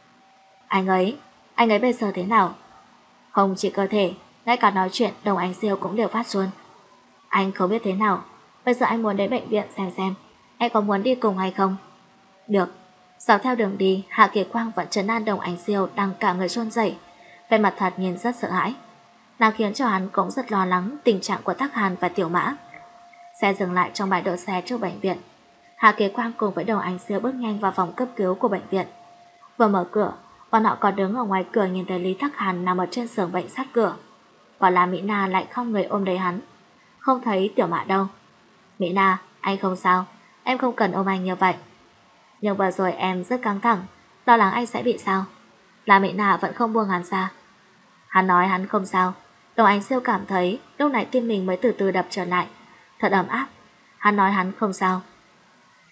Anh ấy, anh ấy bây giờ thế nào? Không chỉ cơ thể, ngay cả nói chuyện Đồng Ánh Diêu cũng đều phát run. Anh không biết thế nào. Bây giờ anh muốn đến bệnh viện xem xem em có muốn đi cùng hay không? Được. Dọc theo đường đi, Hạ Kế Quang vẫn trấn an Đồng Ánh Diêu đang cả người run rẩy, vẻ mặt thật nhìn rất sợ hãi. Nàng khiến cho hắn cũng rất lo lắng tình trạng của Tắc Hàn và Tiểu Mã. Xe dừng lại trong bãi đỗ xe trước bệnh viện. Hạ Kế Quang cùng với Đồng Ánh Diêu bước nhanh vào phòng cấp cứu của bệnh viện. Vừa mở cửa, bọn họ còn đứng ở ngoài cửa nhìn thấy Lý Tắc Hàn nằm ở trên giường bệnh sát cửa. Còn là Mỹ Na lại không người ôm lấy hắn. Không thấy Tiểu Mã đâu. Mỹ Na, anh không sao, em không cần ôm anh như vậy. Nhưng vừa rồi em rất căng thẳng, lo lắng anh sẽ bị sao. Là Mỹ Na vẫn không buông hắn ra. Hắn nói hắn không sao. Đồng Ánh Diêu cảm thấy lúc này tim mình mới từ từ đập trở lại, thật ấm áp. Hắn nói hắn không sao.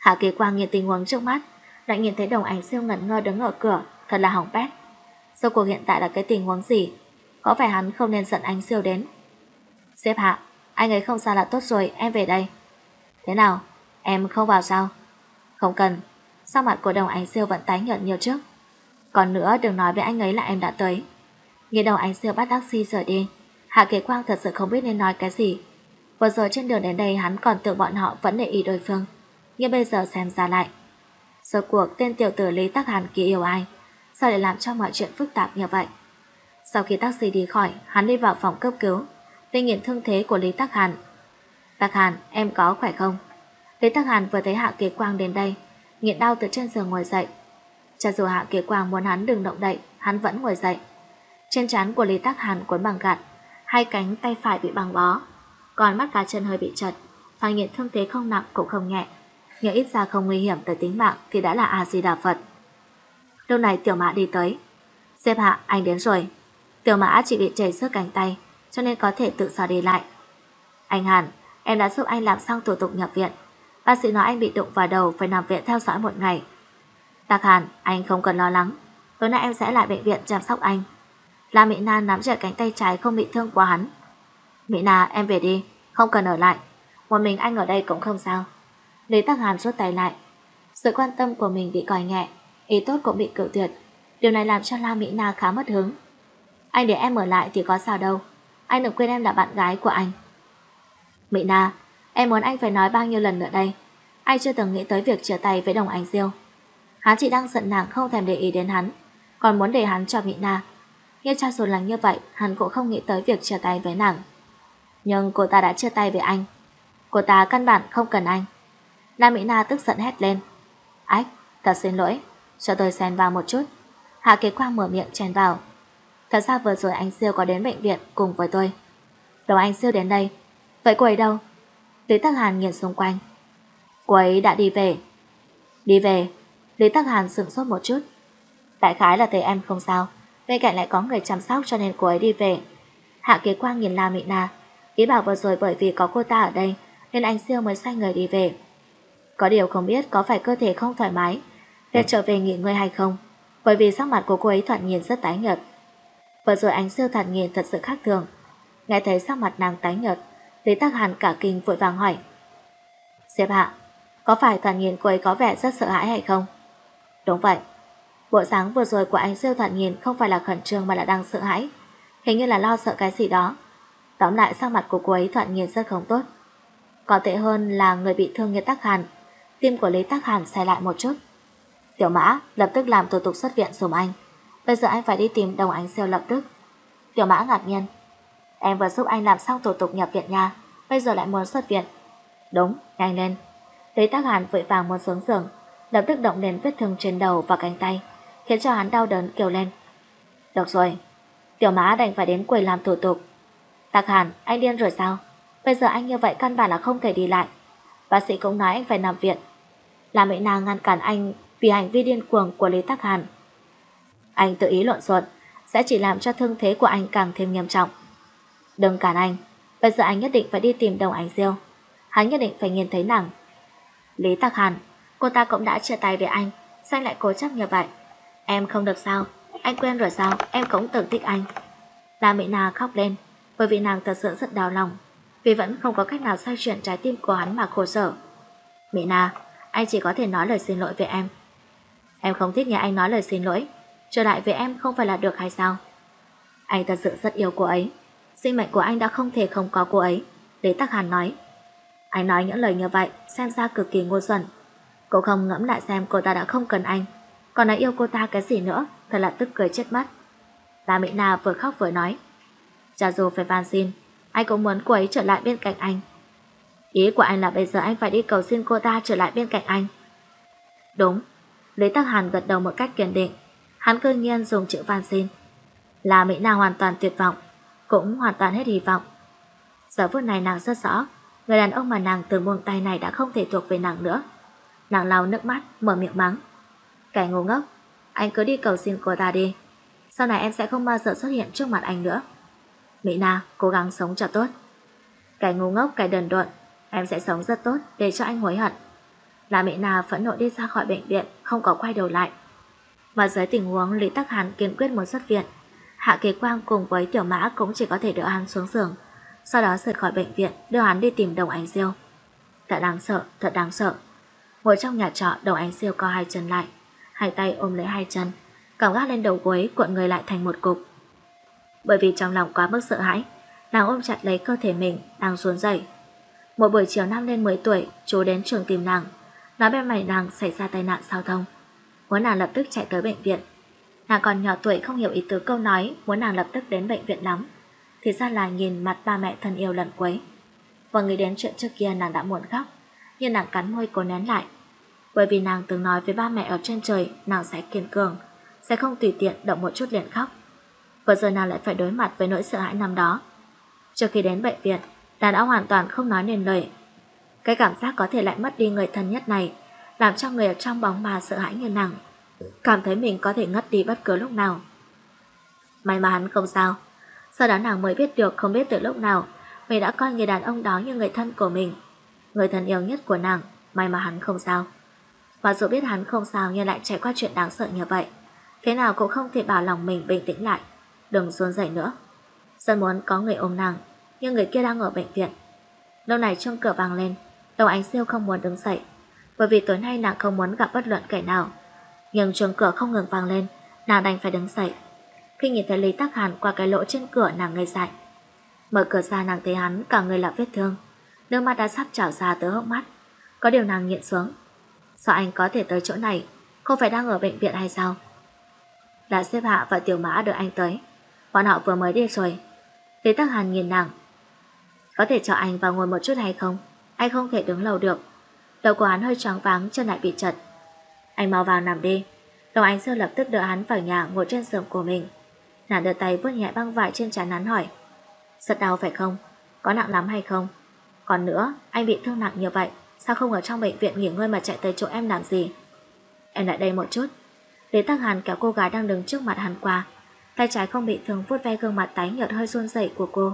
Hạ Kỳ Quang nhìn tình huống trước mắt, lại nhìn thấy Đồng Ánh Siêu ngẩn ngơ đứng ở cửa, thật là hỏng bét. Rốt cuộc hiện tại là cái tình huống gì? Có phải hắn không nên giận Ánh Siêu đến? Sếp Hạ, anh ấy không sao là tốt rồi, em về đây. Thế nào? Em không vào sao? Không cần. Sắc mặt của Đồng Ánh Siêu vẫn tái nhợt như trước. Còn nữa đừng nói với anh ấy là em đã tới. Nghe Đồng Ánh Siêu bắt taxi rời đi, Hạ Kỳ Quang thật sự không biết nên nói cái gì. Vừa rồi trên đường đến đây hắn còn tưởng bọn họ vẫn để ý đối phương, nhưng bây giờ xem ra lại, rốt cuộc tên tiểu tử Lý Tắc Hàn kia yêu ai, sao lại làm cho mọi chuyện phức tạp như vậy. Sau khi taxi đi khỏi, hắn đi vào phòng cấp cứu, để nhìn thương thế của Lý Tắc Hàn. Tắc Hàn, em có khỏe không? Lý Tắc Hàn vừa thấy Hạ Kỳ Quang đến đây, nghiện đau từ trên giường ngồi dậy. Cho dù Hạ Kỳ Quang muốn hắn đừng động đậy, hắn vẫn ngồi dậy. Trên trán của Lý Tắc Hàn cuốn bằng gạt, hai cánh tay phải bị băng bó, còn mắt cá chân hơi bị chật. Thoạt nhìn thương thế không nặng cũng không nhẹ, nhưng ít ra không nguy hiểm tới tính mạng thì đã là A Di Đà Phật. Lúc này Tiểu Mã đi tới. Sếp Hạ, anh đến rồi. Tiểu Mã chỉ bị chảy xước cánh tay, cho nên có thể tự do đi lại. Anh Hàn, em đã giúp anh làm xong thủ tục nhập viện. Bác sĩ nói anh bị đụng vào đầu, phải nằm viện theo dõi một ngày. Tắc Hàn, anh không cần lo lắng, tối nay em sẽ lại bệnh viện chăm sóc anh. La Mỹ Na nắm chặt cánh tay trái không bị thương của hắn. Mỹ Na, em về đi, không cần ở lại, một mình anh ở đây cũng không sao. Lý Tắc Hàn rút tay lại. Sự quan tâm của mình bị coi nhẹ, ý tốt cũng bị cự tuyệt. Điều này làm cho La Mỹ Na khá mất hứng. Anh để em ở lại thì có sao đâu, anh đừng quên em là bạn gái của anh. Mỹ Na, em muốn anh phải nói bao nhiêu lần nữa đây? Anh chưa từng nghĩ tới việc chia tay với Đồng Ánh Siêu. Hắn chỉ đang giận nàng không thèm để ý đến hắn, còn muốn để hắn cho Mỹ Na. Nhưng cho dù là như vậy, hắn cũng không nghĩ tới việc chia tay với nàng. Nhưng cô ta đã chia tay với anh. Cô ta căn bản không cần anh. La Mỹ Na tức giận hét lên. Ách, thật xin lỗi, cho tôi xen vào một chút. Hạ Kỳ Quang mở miệng chen vào. Thật ra vừa rồi anh Siêu có đến bệnh viện cùng với tôi. Đồng Anh Siêu đến đây. Vậy cô ấy đâu? Lý Tắc Hàn nhìn xung quanh. Cô ấy đã đi về. Đi về? Lý Tắc Hàn sửng sốt một chút. Đại khái là thấy em không sao, bên cạnh lại có người chăm sóc cho nên cô ấy đi về. Hạ Kỳ Quang nhìn La Mỹ Na, ý bảo vừa rồi bởi vì có cô ta ở đây nên anh Siêu mới xoay người đi về. Có điều không biết có phải cơ thể không thoải mái để trở về nghỉ ngơi hay không, bởi vì sắc mặt của cô ấy thoạt nhìn rất tái nhợt. Vừa rồi anh Siêu thoạt nhìn thật sự khác thường. Nghe thấy sắc mặt nàng tái nhợt, Lý Tắc Hàn cả kinh vội vàng hỏi. Sếp Hạ, có phải thoạt nhìn cô ấy có vẻ rất sợ hãi hay không? Đúng vậy. Bộ dáng vừa rồi của anh Siêu thoạt nhìn không phải là khẩn trương mà là đang sợ hãi, hình như là lo sợ cái gì đó. Tóm lại sắc mặt của cô ấy thoạt nhìn rất không tốt. Còn tệ hơn là người bị thương như Tắc Hàn. Tim của Lý Tắc Hàn xoay lại một chút. Tiểu Mã, lập tức làm thủ tục xuất viện giùm anh. Bây giờ anh phải đi tìm Đồng Ánh Siêu lập tức. Tiểu Mã ngạc nhiên. Em vừa giúp anh làm xong thủ tục nhập viện nha, bây giờ lại muốn xuất viện. Đúng, nhanh lên. Lý Tắc Hàn vội vàng muốn xuống giường, lập tức động đến vết thương trên đầu và cánh tay, khiến cho hắn đau đớn kêu lên. Được rồi. Tiểu Mã đành phải đến quầy làm thủ tục. Tắc Hàn, anh điên rồi sao? Bây giờ anh như vậy căn bản là không thể đi lại. Bác sĩ cũng nói anh phải nằm viện. La Mỹ Na ngăn cản anh vì hành vi điên cuồng của Lý Tắc Hàn. Anh tự ý lộn xộn sẽ chỉ làm cho thương thế của anh càng thêm nghiêm trọng. Đừng cản anh, bây giờ anh nhất định phải đi tìm Đồng Ánh Siêu. Hắn nhất định phải nhìn thấy nàng. Lý Tắc Hàn, cô ta cũng đã chia tay với anh, sao anh lại cố chấp như vậy? Em không được sao? Anh quên rồi sao? Em cũng từng thích anh. La Mỹ Na khóc lên, bởi vì nàng thật sự rất đau lòng, vì vẫn không có cách nào xoay chuyển trái tim của hắn mà khổ sở. Mỹ Na, anh chỉ có thể nói lời xin lỗi với em. Em không thích nghe anh nói lời xin lỗi, trở lại với em không phải là được hay sao? Anh thật sự rất yêu cô ấy, sinh mệnh của anh đã không thể không có cô ấy. Lý Tắc Hàn nói. Anh nói những lời như vậy xem ra cực kỳ ngu xuẩn. Cô không ngẫm lại xem cô ta đã không cần anh, còn nói yêu cô ta cái gì nữa, thật là tức cười chết mất. La Mỹ Na vừa khóc vừa nói. Cho dù phải van xin, anh cũng muốn cô ấy trở lại bên cạnh anh. Ý của anh là bây giờ anh phải đi cầu xin cô ta trở lại bên cạnh anh. Đúng. Lý Tắc Hàn gật đầu một cách kiên định. Hắn cơ nhiên dùng chữ van xin. La Mỹ Na hoàn toàn tuyệt vọng, cũng hoàn toàn hết hy vọng. Giờ phút này nàng rất rõ, người đàn ông mà nàng từng buông tay này đã không thể thuộc về nàng nữa. Nàng lau nước mắt, mở miệng mắng. Kẻ ngu ngốc, anh cứ đi cầu xin cô ta đi. Sau này em sẽ không bao giờ xuất hiện trước mặt anh nữa. Mỹ Na, cố gắng sống cho tốt. Kẻ ngu ngốc, kẻ đần độn, em sẽ sống rất tốt để cho anh hối hận. La Mỹ Na phẫn nộ đi ra khỏi bệnh viện, không có quay đầu lại. Và dưới tình huống Lý Tắc Hàn kiên quyết muốn xuất viện, Hạ Kế Quang cùng với Tiểu Mã cũng chỉ có thể đỡ hắn xuống giường, sau đó rời khỏi bệnh viện, đưa hắn đi tìm Đồng Ánh Diêu. Thật đáng sợ, thật đáng sợ. Ngồi trong nhà trọ, Đồng Ánh Diêu co hai chân lại, hai tay ôm lấy hai chân, còng gác lên đầu gối, cuộn người lại thành một cục. Bởi vì trong lòng quá mức sợ hãi, nàng ôm chặt lấy cơ thể mình, đang run rẩy. Một buổi chiều năm lên mười tuổi, chú đến trường tìm nàng, nói bên mày nàng xảy ra tai nạn giao thông, muốn nàng lập tức chạy tới bệnh viện. Nàng còn nhỏ tuổi không hiểu ý tứ câu nói, muốn nàng lập tức đến bệnh viện lắm. Thì ra là nhìn mặt ba mẹ thân yêu lần cuối. Và nghĩ đến chuyện trước kia nàng đã muốn khóc, nhưng nàng cắn môi cố nén lại. Bởi vì nàng từng nói với ba mẹ ở trên trời nàng sẽ kiên cường, sẽ không tùy tiện động một chút liền khóc. Và giờ nàng lại phải đối mặt với nỗi sợ hãi năm đó. Trước khi đến bệnh viện, nàng đã hoàn toàn không nói nên lời. Cái cảm giác có thể lại mất đi người thân nhất này làm cho người ở trong bóng ma sợ hãi như nàng, cảm thấy mình có thể ngất đi bất cứ lúc nào. May mà hắn không sao. Sau đó nàng mới biết được không biết từ lúc nào mình đã coi người đàn ông đó như người thân của mình, người thân yêu nhất của nàng. May mà hắn không sao. Và dù biết hắn không sao nhưng lại trải qua chuyện đáng sợ như vậy, thế nào cũng không thể bảo lòng mình bình tĩnh lại, đừng run rẩy nữa. Rất muốn có người ôm nàng, nhưng người kia đang ở bệnh viện. Lúc này chuông cửa vang lên. Đồng Ánh Diêu không muốn đứng dậy, bởi vì tối nay nàng không muốn gặp bất luận kẻ nào. Nhưng chuông cửa không ngừng vang lên, nàng đành phải đứng dậy. Khi nhìn thấy Lý Tắc Hàn qua cái lỗ trên cửa, nàng ngây dại. Mở cửa ra, nàng thấy hắn cả người là vết thương, nước mắt đã sắp trào ra từ hốc mắt. Có điều nàng nhịn xuống. Sao anh có thể tới chỗ này? Không phải đang ở bệnh viện hay sao? Đã xếp Hạ và Tiểu Mã đợi anh tới, bọn họ vừa mới đi rồi. Lý Tắc Hàn nhìn nàng. Có thể cho anh vào ngồi một chút hay không? Anh không thể đứng lâu được. Đầu của hắn hơi choáng váng, chân lại bị chật. Anh mau vào nằm đi. Đồng Ánh Diêu lập tức đỡ hắn vào nhà, ngồi trên giường của mình. Nàng đưa tay vuốt nhẹ băng vải trên trán hắn, hỏi. Rất đau phải không? Có nặng lắm hay không? Còn nữa, anh bị thương nặng như vậy, sao không ở trong bệnh viện nghỉ ngơi mà chạy tới chỗ em làm gì? Em lại đây một chút. Lý Tắc Hàn kéo cô gái đang đứng trước mặt hắn qua, tay trái không bị thương vuốt ve gương mặt tái nhợt hơi run rẩy của cô.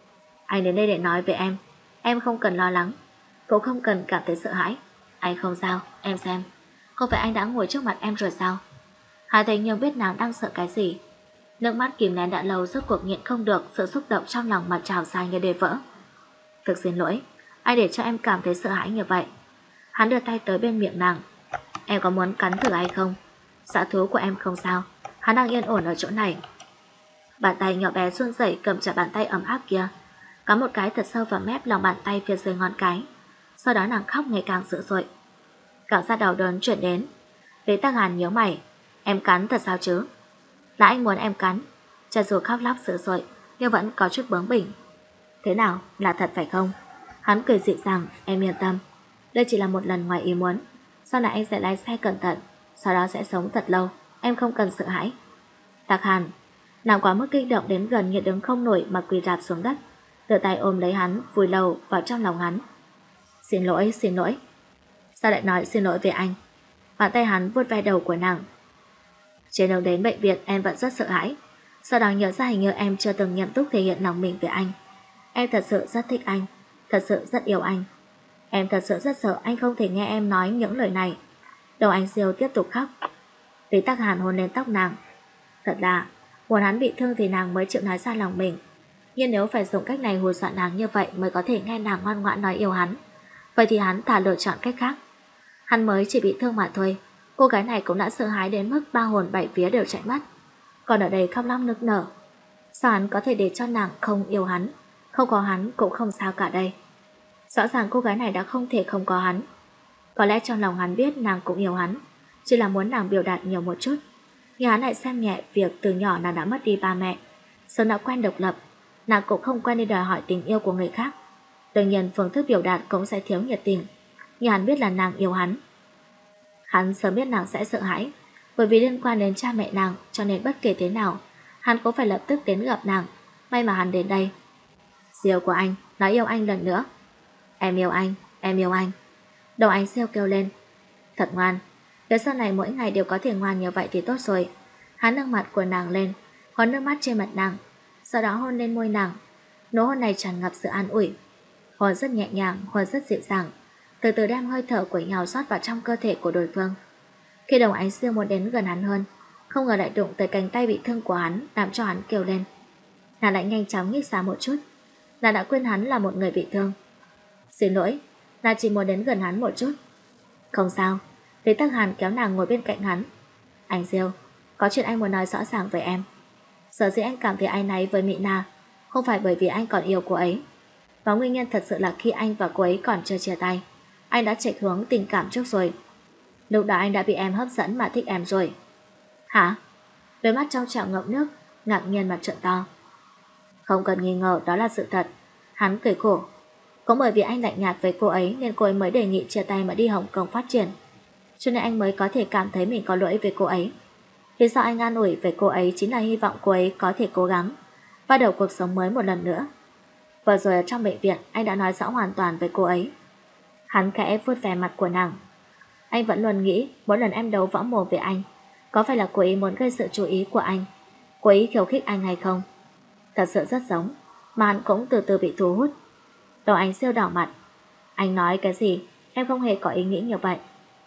Anh đến đây để nói với em, em không cần lo lắng, cũng không cần cảm thấy sợ hãi. Anh không sao, em xem, không phải anh đã ngồi trước mặt em rồi sao? Hà Thành Nhung biết nàng đang sợ cái gì. Nước mắt kìm nén đã lâu rốt cuộc nhịn không được, sự xúc động trong lòng mà trào ra như để vỡ. Thực xin lỗi, ai để cho em cảm thấy sợ hãi như vậy? Hắn đưa tay tới bên miệng nàng. Em có muốn cắn thử hay không? Dã thú của em không sao, hắn đang yên ổn ở chỗ này. Bàn tay nhỏ bé run rẩy cầm chặt bàn tay ấm áp kia, cắm một cái thật sâu vào mép lòng bàn tay phía dưới ngón cái. Sau đó nàng khóc ngày càng dữ dội. Cảm giác đau đớn chuyển đến. Lý Tắc Hàn nhớ mày. Em cắn thật sao chứ? Là anh muốn em cắn. Cho dù khóc lóc dữ dội nhưng vẫn có chút bướng bỉnh. Thế nào, là thật phải không? Hắn cười dịu dàng. Em yên tâm, đây chỉ là một lần ngoài ý muốn. Sau này anh sẽ lái xe cẩn thận, sau đó sẽ sống thật lâu. Em không cần sợ hãi. Tắc Hàn. Nàng quá mức kích động đến gần như đứng không nổi mà quỳ rạp xuống đất, đưa tay ôm lấy hắn, vùi lâu vào trong lòng hắn. Xin lỗi, xin lỗi. Sao lại nói xin lỗi về anh? Bàn tay hắn vuốt ve đầu của nàng. Trên đường đến bệnh viện em vẫn rất sợ hãi, sau đó nhớ ra hình như em chưa từng nghiêm túc thể hiện lòng mình với anh. Em thật sự rất thích anh, thật sự rất yêu anh. Em thật sự rất sợ anh không thể nghe em nói những lời này. Đồng Ánh Diêu tiếp tục khóc. Lý Tắc Hàn hôn lên tóc nàng. Thật là muốn hắn bị thương thì nàng mới chịu nói ra lòng mình, nhưng nếu phải dùng cách này hù dọa nàng như vậy mới có thể nghe nàng ngoan ngoãn nói yêu hắn, vậy thì hắn thà lựa chọn cách khác. Hắn mới chỉ bị thương mà thôi, cô gái này cũng đã sợ hãi đến mức ba hồn bảy vía đều chạy mất, còn ở đây khóc lóc nức nở. Sao hắn có thể để cho nàng không yêu hắn? Không có hắn cũng không sao cả đây. Rõ ràng cô gái này đã không thể không có hắn. Có lẽ trong lòng hắn biết nàng cũng yêu hắn, chỉ là muốn nàng biểu đạt nhiều một chút. Nhưng hắn lại xem nhẹ việc từ nhỏ nàng đã mất đi ba mẹ, sớm đã quen độc lập, nàng cũng không quen đi đòi hỏi tình yêu của người khác. Đương nhiên phương thức biểu đạt cũng sẽ thiếu nhiệt tình, nhưng hắn biết là nàng yêu hắn. Hắn sớm biết nàng sẽ sợ hãi, bởi vì liên quan đến cha mẹ nàng, cho nên bất kể thế nào hắn cũng phải lập tức đến gặp nàng. May mà hắn đến đây. Diêu của anh, nói yêu anh lần nữa. Em yêu anh, em yêu anh. Đồng Ánh Diêu kêu lên. Thật ngoan, nếu sau này mỗi ngày đều có thể ngoan như vậy thì tốt rồi. Hắn nâng mặt của nàng lên, hôn nước mắt trên mặt nàng, sau đó hôn lên môi nàng. Nụ hôn này tràn ngập sự an ủi. Hôn rất nhẹ nhàng, hôn rất dịu dàng, từ từ đem hơi thở của nhau rót vào trong cơ thể của đối phương. Khi Đồng Ánh Siêu muốn đến gần hắn hơn, không ngờ lại đụng tới cánh tay bị thương của hắn, làm cho hắn kêu lên. Nàng lại nhanh chóng nhích xa một chút. Nàng đã quên hắn là một người bị thương. Xin lỗi, nàng chỉ muốn đến gần hắn một chút. Không sao. Lý Tắc Hàn kéo nàng ngồi bên cạnh hắn. Anh Siêu, có chuyện anh muốn nói rõ ràng với em. Sở dĩ anh cảm thấy áy náy với Mỹ Na không phải bởi vì anh còn yêu cô ấy, và nguyên nhân thật sự là khi anh và cô ấy còn chưa chia tay, anh đã chạy hướng tình cảm trước rồi. Lúc đó anh đã bị em hấp dẫn mà thích em rồi. Hả? Đôi mắt trong trẻo ngậm nước, ngạc nhiên mà trợn to. Không cần nghi ngờ, đó là sự thật. Hắn cười khổ. Cũng bởi vì anh lạnh nhạt với cô ấy nên cô ấy mới đề nghị chia tay mà đi Hồng Kông phát triển, cho nên anh mới có thể cảm thấy mình có lỗi với cô ấy. Lý do anh an ủi với cô ấy chính là hy vọng cô ấy có thể cố gắng bắt đầu cuộc sống mới một lần nữa. Vừa rồi ở trong bệnh viện, anh đã nói rõ hoàn toàn với cô ấy. Hắn khẽ vuốt về mặt của nàng. Anh vẫn luôn nghĩ mỗi lần em đấu võ mồm với anh, có phải là cô ấy muốn gây sự chú ý của anh, cô ấy khiêu khích anh hay không? Thật sự rất giống, mà hắn cũng từ từ bị thu hút. Đầu Ánh Siêu đỏ mặt. Anh nói cái gì? Em không hề có ý nghĩ như vậy.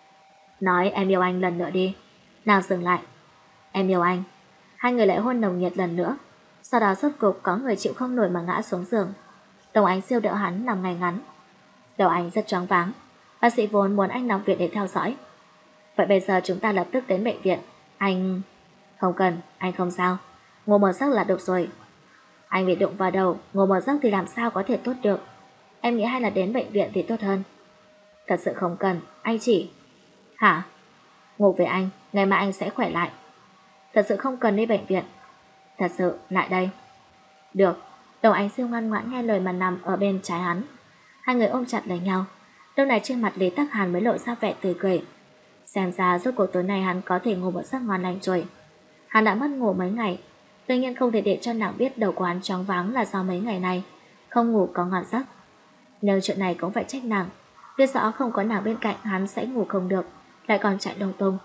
Nói em yêu anh lần nữa đi. Nàng dừng lại. Em yêu anh. Hai người lại hôn nồng nhiệt lần nữa. Sau đó rốt cục có người chịu không nổi mà ngã xuống giường. Đầu Ánh Siêu đỡ hắn nằm ngay ngắn. Đầu anh rất choáng váng. Bác sĩ vốn muốn anh nằm viện để theo dõi. Vậy bây giờ chúng ta lập tức đến bệnh viện. Anh... Không cần, anh không sao. Ngủ một giấc là được rồi. Anh bị đụng vào đầu, ngủ một giấc thì làm sao có thể tốt được. Em nghĩ hay là đến bệnh viện thì tốt hơn. Thật sự không cần, anh chỉ... Hả? Ngủ với anh, ngày mai anh sẽ khỏe lại. Thật sự không cần đi bệnh viện. Thật sự, lại đây. Được. Đầu Ánh Siêu ngoan ngoãn nghe lời mà nằm ở bên trái hắn. Hai người ôm chặt lấy nhau. Lúc này trên mặt Lý Tắc Hàn mới lộ ra vẻ tươi cười. Xem ra rốt cuộc tối nay hắn có thể ngủ một giấc ngon lành rồi. Hắn đã mất ngủ mấy ngày, tuy nhiên không thể để cho nàng biết đầu của hắn choáng váng là do mấy ngày này không ngủ có ngon giấc. Nhưng chuyện này cũng phải trách nàng. Biết rõ không có nàng bên cạnh hắn sẽ ngủ không được, lại còn chạy lung tung.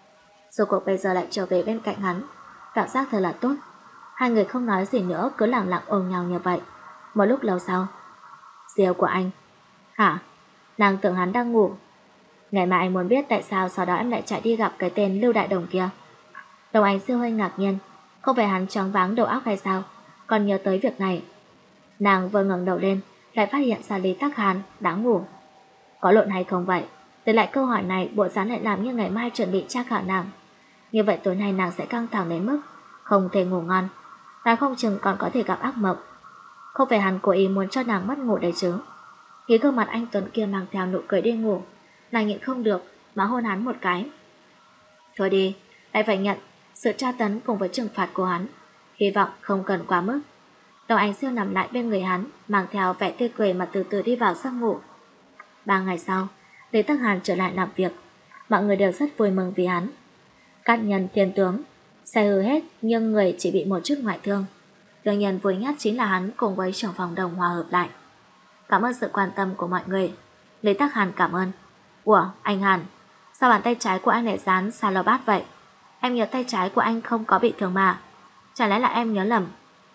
Rốt cuộc bây giờ lại trở về bên cạnh hắn, cảm giác thật là tốt. Hai người không nói gì nữa, cứ lặng lặng ôm nhau như vậy. Một lúc lâu sau, Diêu của anh. Hả? Nàng tưởng hắn đang ngủ. Ngày mai anh muốn biết tại sao sau đó em lại chạy đi gặp cái tên Lưu Đại Đồng kia. Đồng Ánh Siêu hơi ngạc nhiên. Không phải hắn choáng váng đầu óc hay sao, còn nhớ tới việc này. Nàng vừa ngẩng đầu lên, lại phát hiện ra Lý Tắc Hàn đang ngủ. Có lộn hay không vậy? Từ lại câu hỏi này, bộ dáng lại làm như ngày mai chuẩn bị tra khảo nàng. Như vậy tối nay nàng sẽ căng thẳng đến mức không thể ngủ ngon. Nàng không chừng còn có thể gặp ác mộng. Không phải hắn cố ý muốn cho nàng mất ngủ đấy chứ. Nghĩ gương mặt anh Tuấn kia mang theo nụ cười đi ngủ, nàng nhịn không được mà hôn hắn một cái. Thôi đi, lại phải nhận sự tra tấn cùng với trừng phạt của hắn. Hy vọng không cần quá mức. Đầu Ánh Siêu nằm lại bên người hắn, mang theo vẻ tươi cười mà từ từ đi vào giấc ngủ. Ba ngày sau, Lý Tắc Hàn trở lại làm việc. Mọi người đều rất vui mừng vì hắn. Các nhân thiên tướng, xe hư hết nhưng người chỉ bị một chút ngoại thương. Đương nhiên vui nhất chính là hắn cùng với trưởng phòng Đồng hòa hợp lại. Cảm ơn sự quan tâm của mọi người. Lý Tắc Hàn cảm ơn. Ủa, anh Hàn, sao bàn tay trái của anh lại dán Salabat vậy? Em nhớ tay trái của anh không có bị thương mà. Chả lẽ là em nhớ lầm?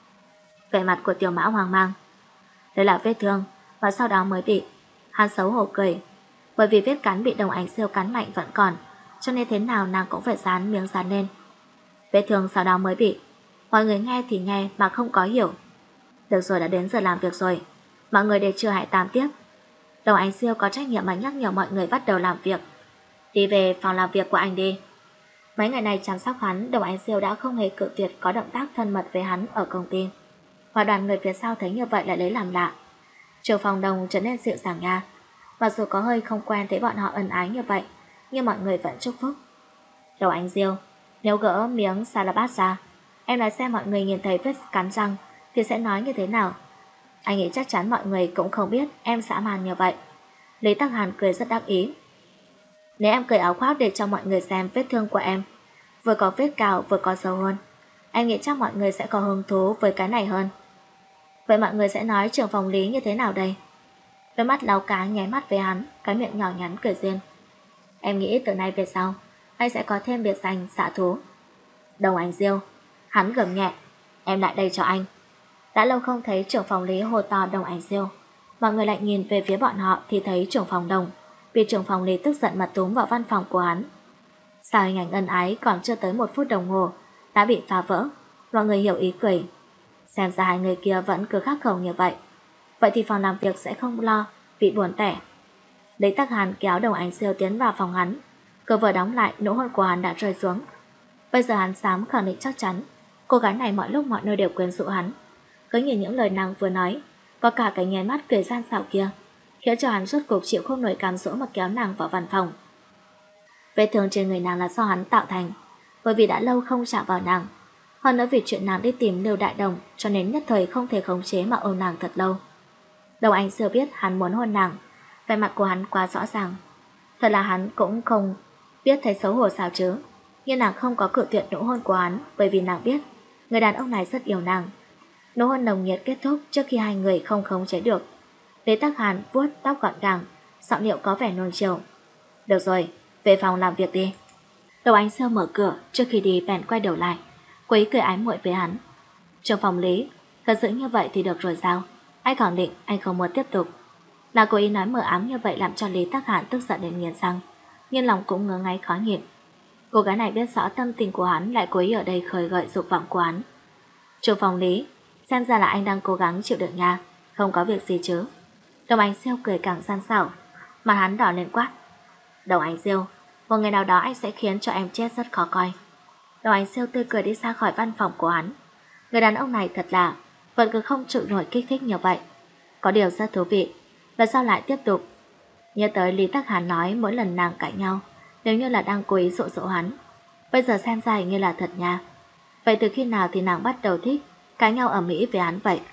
Vẻ mặt của Tiểu Mã hoang mang. Đây là vết thương và sau đó mới bị. Hắn xấu hổ cười. Bởi vì vết cắn bị Đồng Ánh Siêu cắn mạnh vẫn còn, cho nên thế nào nàng cũng phải dán miếng dán lên. Vết thương sau đó mới bị. Mọi người nghe thì nghe mà không có hiểu. Được rồi, đã đến giờ làm việc rồi. Mọi người đều chưa hãy tám tiếp. Đồng Ánh Siêu có trách nhiệm mà nhắc nhở mọi người bắt đầu làm việc. Đi về phòng làm việc của anh đi. Mấy ngày này chăm sóc hắn, Đồng Ánh Siêu đã không hề cự tuyệt có động tác thân mật với hắn ở công ty. Và đoàn người phía sau thấy như vậy lại lấy làm lạ. Trưởng phòng Đồng trở nên dịu dàng nha. Mặc dù có hơi không quen thấy bọn họ ân ái như vậy, nhưng mọi người vẫn chúc phúc. Đồng Ánh Siêu, nếu gỡ miếng Salabat ra, em nói xem mọi người nhìn thấy vết cắn răng thì sẽ nói như thế nào. Anh nghĩ chắc chắn mọi người cũng không biết em dã man như vậy. Lý Tắc Hàn cười rất đắc ý. Nếu em cởi áo khoác để cho mọi người xem vết thương của em, vừa có vết cào vừa có sâu hơn, em nghĩ chắc mọi người sẽ có hứng thú với cái này hơn. Vậy mọi người sẽ nói trưởng phòng Lý như thế nào đây? Đôi mắt Láu Cá nháy mắt với hắn, cái miệng nhỏ nhắn cười duyên. Em nghĩ từ nay về sau anh sẽ có thêm biệt danh xạ thú. Đồng Ánh Siêu, hắn gầm nhẹ. Em lại đây cho anh. Đã lâu không thấy trưởng phòng Lý hô to Đồng Ánh Siêu. Mọi người lại nhìn về phía bọn họ thì thấy trưởng phòng Đồng Vì trưởng phòng Lý tức giận mà túm vào văn phòng của hắn. Sao hình ảnh ân ái còn chưa tới một phút đồng hồ đã bị phá vỡ. Mọi người hiểu ý cười. Xem ra hai người kia vẫn cứ khắc khẩu như vậy. Vậy thì phòng làm việc sẽ không lo bị buồn tẻ. Lý Tắc Hàn kéo Đồng Ánh Siêu tiến vào phòng hắn. Cửa vừa đóng lại, nụ hôn của hắn đã rơi xuống. Bây giờ hắn dám khẳng định chắc chắn cô gái này mọi lúc mọi nơi đều quyến rũ hắn. Cứ như những lời nàng vừa nói, có cả cái nháy mắt cười gian xảo kia, khiến cho hắn rốt cuộc chịu không nổi cám dỗ mà kéo nàng vào văn phòng. Vết thương trên người nàng là do hắn tạo thành, bởi vì đã lâu không chạm vào nàng. Hơn nữa vì chuyện nàng đi tìm Lưu Đại Đồng, cho nên nhất thời không thể khống chế mà ôm nàng thật lâu. Đồng Ánh Siêu biết hắn muốn hôn nàng, vẻ mặt của hắn quá rõ ràng. Thật là hắn cũng không biết thấy xấu hổ sao chứ. Nhưng nàng không có cự tuyệt nụ hôn của hắn, bởi vì nàng biết người đàn ông này rất yêu nàng. Nụ hôn nồng nhiệt kết thúc trước khi hai người không khống chế được. Lý Tắc Hàn vuốt tóc gọn gàng, giọng điệu có vẻ nuông chiều. Được rồi, về phòng làm việc đi. Đồng Ánh Siêu mở cửa, trước khi đi bèn quay đầu lại, cô ý cười ái muội với hắn. Trong phòng Lý, thật sự như vậy thì được rồi sao? Anh khẳng định anh không muốn tiếp tục. Là cô ý nói mờ ám như vậy làm cho Lý Tắc Hàn tức giận đến nghiến răng, nhưng lòng cũng ngứa ngáy khó nhịn. Cô gái này biết rõ tâm tình của hắn, lại cố ý ở đây khơi gợi dục vọng của hắn. Trong phòng Lý, xem ra là anh đang cố gắng chịu đựng nha, không có việc gì chứ. Đồng Ánh Siêu cười càng gian xảo, mặt hắn đỏ lên quát. Đồng Ánh Siêu, một ngày nào đó anh sẽ khiến cho em chết rất khó coi. Đồng Ánh Siêu tươi cười đi ra khỏi văn phòng của hắn. Người đàn ông này thật là vẫn cứ không chịu nổi kích thích như vậy. Có điều rất thú vị là sao lại tiếp tục. Nhớ tới Lý Tắc Hàn nói mỗi lần nàng cãi nhau nếu như là đang cố ý dụ dỗ hắn. Bây giờ xem ra như là thật nha. Vậy từ khi nào thì nàng bắt đầu thích cãi nhau ở Mỹ với hắn vậy?